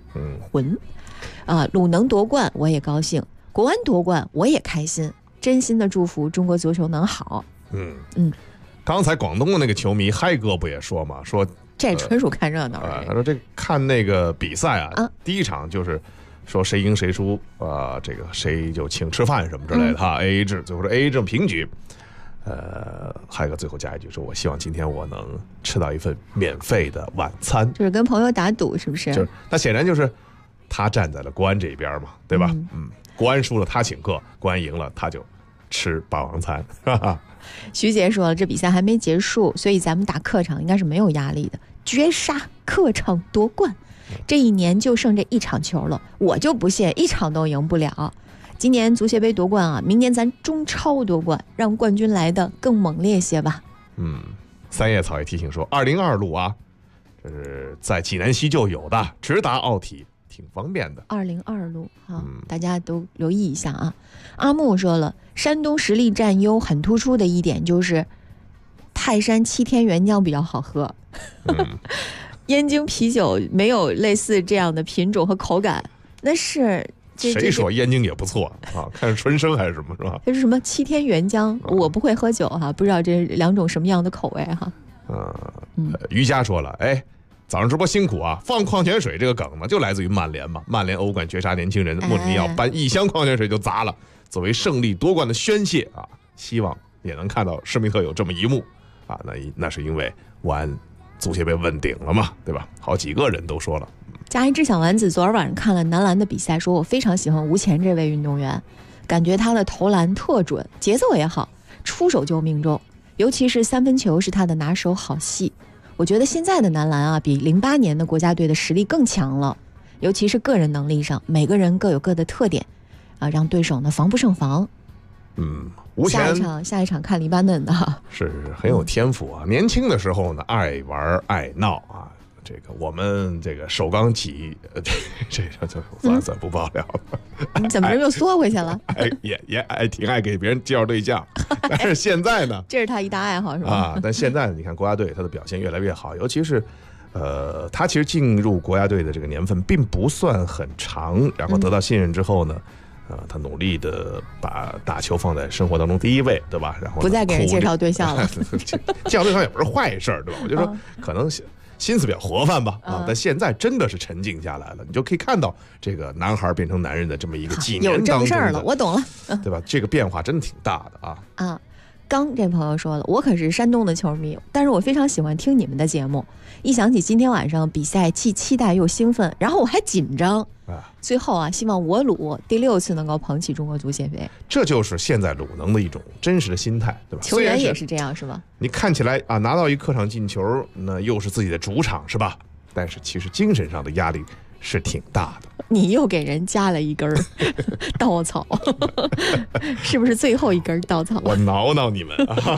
鲁能夺冠我也高兴，国安夺冠我也开心，真心的祝福中国足球能好。 刚才广东的那个球迷嗨哥不也说嘛，说这纯属看热闹。 他说这看那个比赛啊，第一场就是说谁赢谁输这个谁就请吃饭什么之类的哈，AA 制，最后是 AA 制平局。还有个最后加一句说，我希望今天我能吃到一份免费的晚餐， 就是跟朋友打赌，是不是？ 就是那显然就是他站在了国安这边嘛，对吧？国安输了他请客，国安赢了他就吃霸王餐。 徐杰说了，这比赛还没结束，所以咱们打客场应该是没有压力的，绝杀客场夺冠。这一年就剩这一场球了，我就不信一场都赢不了。今年足协杯夺冠啊，明年咱中超夺冠，让冠军来的更猛烈些吧。 三叶草也提醒说，202路啊，这是在济南西就有的，直达奥体挺方便的。 202路啊，大家都留意一下啊。阿木说了，山东实力占优很突出的一点就是泰山7天原浆比较好喝。燕京啤酒没有类似这样的品种和口感，那是。 谁说燕京也不错啊？看是纯生还是什么，是吧？ 这是什么7天原浆？我不会喝酒哈，不知道这2种什么样的口味哈。 于佳说了，早上直播辛苦啊，放矿泉水这个梗呢，就来自于曼联嘛。曼联欧冠绝杀年轻人，穆里尼奥搬1箱矿泉水就砸了，作为胜利夺冠的宣泄啊，希望也能看到施密特有这么一幕啊。那是因为我安足协杯问鼎了嘛，对吧？好几个人都说了。 嘉义志小丸子昨儿晚上看了男篮的比赛，说我非常喜欢吴前这位运动员，感觉他的投篮特准，节奏也好，出手就命中，尤其是3分球是他的拿手好戏。我觉得现在的男篮啊，比08年的国家队的实力更强了，尤其是个人能力上，每个人各有各的特点啊，让对手呢防不胜防。 吴前下一场看黎巴嫩的， 是很有天赋啊。年轻的时候呢，爱玩爱闹啊。这个我们这个首钢起，这个就算不爆料了。 你怎么又缩回去了？ 也挺爱给别人介绍对象，但是现在呢， 这是他一大爱好是吧？ 但现在你看国家队他的表现越来越好，尤其是他其实进入国家队的这个年份并不算很长，然后得到信任之后呢，他努力的把打球放在生活当中第一位，对吧？然后不再给人介绍对象了， 介绍对象也不是坏事，对吧？我就说可能心思比较活泛吧，但现在真的是沉静下来了，你就可以看到这个男孩变成男人的这么一个几年当中的有正事儿了，我懂了， 对吧？这个变化真的挺大的啊。 刚这朋友说了，我可是山东的球迷，但是我非常喜欢听你们的节目，一想起今天晚上比赛，既期待又兴奋，然后我还紧张。最后啊，希望我鲁第6次能够捧起中国足协杯。 这就是现在鲁能的一种真实的心态，对吧？ 球员也是这样，是吧？ 你看起来啊，拿到一客场进球，那又是自己的主场，是吧？但是其实精神上的压力是挺大的。 你又给人加了一根稻草，是不是最后一根稻草？ 我挠挠你们。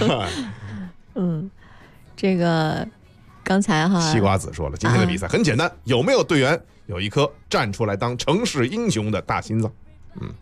这个刚才西瓜子说了，今天的比赛很简单，有没有队员有一颗站出来当城市英雄的大心脏？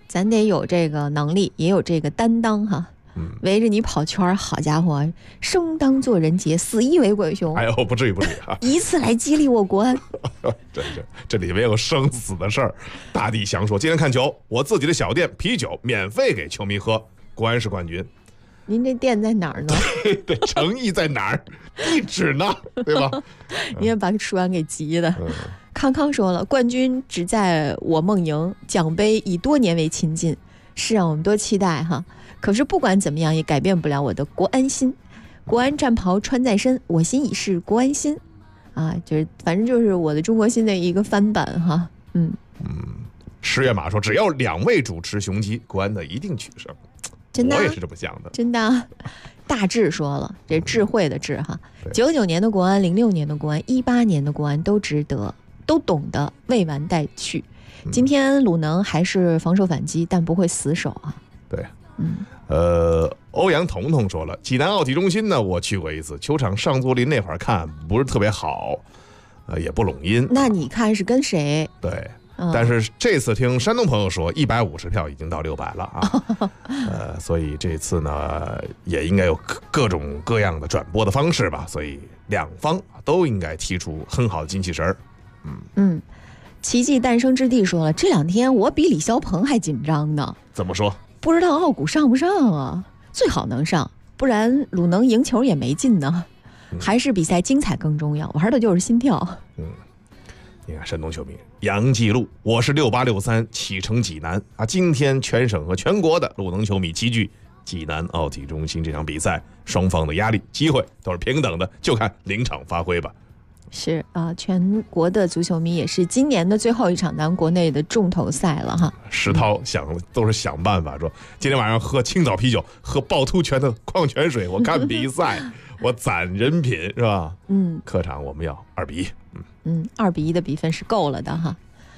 咱得有这个能力，也有这个担当哈。围着你跑圈，好家伙，生当作人杰，死亦为鬼雄。 哎呦，不至于啊！ 以此来激励我国安。 这里面有生死的事儿，大地详说。今天看球，我自己的小店啤酒免费给球迷喝，国安是冠军。 您这店在哪儿呢？ 对，诚意在哪儿？地址呢？对吧？ 你也把书安给急的。康康说了，冠军只在我梦萦，奖杯以多年为亲近。是啊，我们多期待哈。可是不管怎么样，也改变不了我的国安心。国安战袍穿在身，我心已是国安心。啊，就是反正就是我的中国心的一个翻版哈。 十月马说，只要2位主持雄鸡，国安的一定取胜。 真的， 我也是这么想的。 真的，大智说了，这智慧的智哈。99年的国安、06年的国安、18年的国安都值得，都懂得未完待续。今天鲁能还是防守反击，但不会死守啊。 对。欧阳彤彤说了，济南奥体中心呢，我去过一次，球场上座率那会儿看不是特别好，也不拢音。 那你看是跟谁？ 对，但是这次听山东朋友说，150票已经到600了啊，所以这次呢也应该有各种各样的转播的方式吧，所以两方都应该踢出很好的精气神儿。 奇迹诞生之地说了，这2天我比李霄鹏还紧张呢。 怎么说？ 不知道奥古上不上啊？最好能上，不然鲁能赢球也没劲呢。还是比赛精彩更重要，玩的就是心跳。 你看山东球迷杨继路，我是6863启程济南啊！今天全省和全国的鲁能球迷齐聚济南奥体中心这场比赛，双方的压力、机会都是平等的，就看临场发挥吧。 是啊，全国的足球迷也是今年的最后一场咱国内的重头赛了哈。 石涛都是想办法说，今天晚上喝青岛啤酒，喝趵突泉的矿泉水，我看比赛，我攒人品是吧？客场我们要2比1。 2比1的比分是够了的哈。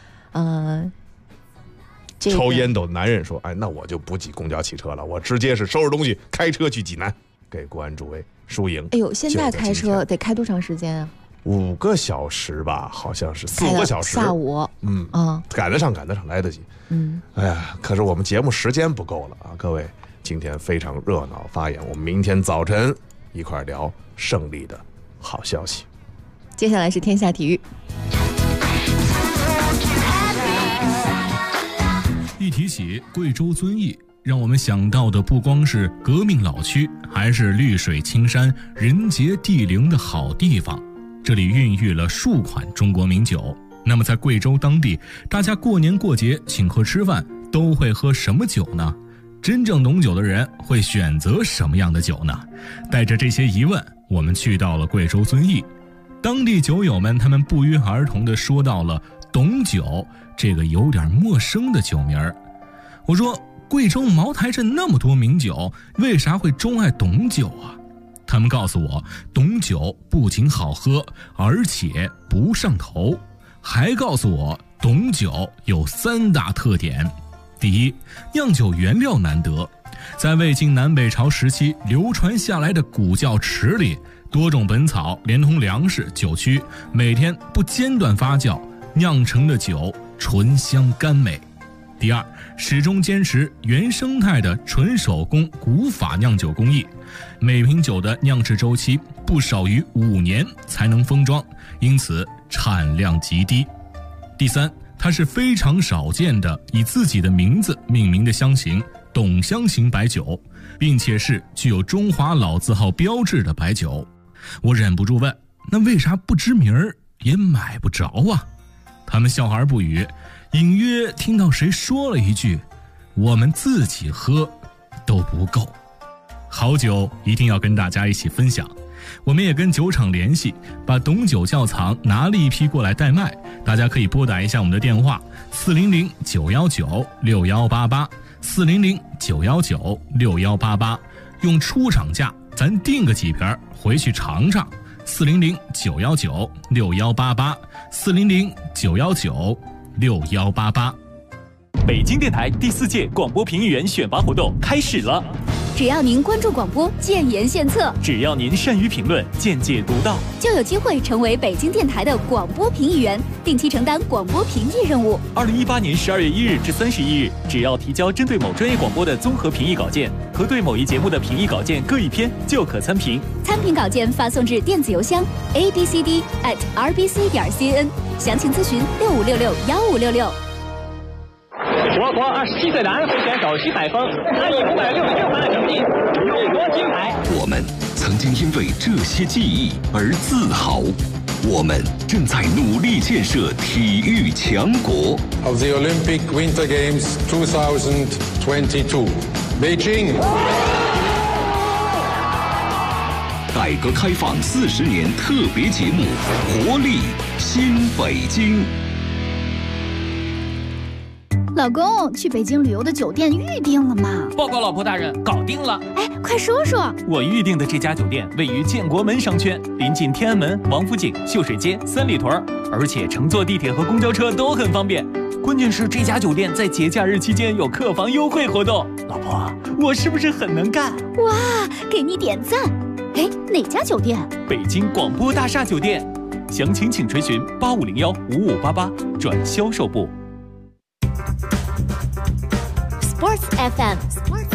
抽烟斗男人说，哎，那我就不挤公交汽车了，我直接是收拾东西开车去济南，给国安助威输赢。 哎呦，现在开车得开多长时间啊 ？5个小时吧，好像是4个小时。 下午， 赶得上，来得及。哎呀，可是我们节目时间不够了啊！各位，今天非常热闹发言，我们明天早晨一块聊胜利的好消息。 接下来是天下体育。 一提起贵州遵义，让我们想到的不光是革命老区，还是绿水青山、人杰地灵的好地方。这里孕育了数款中国名酒。那么在贵州当地，大家过年过节请客吃饭都会喝什么酒呢？真正懂酒的人会选择什么样的酒呢？带着这些疑问，我们去到了贵州遵义。当地酒友们他们不约而同地说到了董酒这个有点陌生的酒名儿。我说，贵州茅台镇那么多名酒，为啥会钟爱董酒啊？他们告诉我，董酒不仅好喝，而且不上头，还告诉我董酒有3大特点。第一，酿酒原料难得，在魏晋南北朝时期流传下来的古窖池里，多种本草连同粮食、酒曲，每天不间断发酵，酿成的酒醇香甘美。第二，始终坚持原生态的纯手工古法酿酒工艺，每瓶酒的酿制周期不少于5年才能封装，因此产量极低。第三，它是非常少见的以自己的名字命名的香型董香型白酒，并且是具有中华老字号标志的白酒。我忍不住问，那为啥不知名儿也买不着啊？他们笑而不语，隐约听到谁说了一句，我们自己喝都不够。好酒一定要跟大家一起分享，我们也跟酒厂联系，把董酒窖藏拿了一批过来代卖，大家可以拨打一下我们的电话400-919-6188 400-919-6188，用出厂价咱订个几瓶回去尝尝。400-919-6188 400-919-6188。 北京电台第4届广播评议员选拔活动开始了。 只要您关注广播，建言献策； 只要您善于评论，见解独到， 就有机会成为北京电台的广播评议员，定期承担广播评议任务。 2018年12月1日至31日，只要提交针对某专业广播的综合评议稿件和对某一节目的评议稿件各一篇，就可参评。 参评稿件发送至电子邮箱 abcd@rbc.cn， 详情咨询65661566。 我国27岁男飞选手徐载峰，他以566分的成绩勇夺金牌。 我们曾经因为这些记忆而自豪，我们正在努力建设体育强国。 Of the Olympic Winter Games 2022, Beijing。 改革开放40年特别节目《活力新北京》。 老公，去北京旅游的酒店预定了吗？ 报告老婆大人，搞定了。 哎，快说说。 我预定的这家酒店位于建国门商圈，临近天安门、王府井、秀水街、三里屯，而且乘坐地铁和公交车都很方便。关键是这家酒店在节假日期间有客房优惠活动。老婆，我是不是很能干？ 哇，给你点赞。哎，哪家酒店？ 北京广播大厦酒店。详情请垂询85015588转销售部。 Sports FM。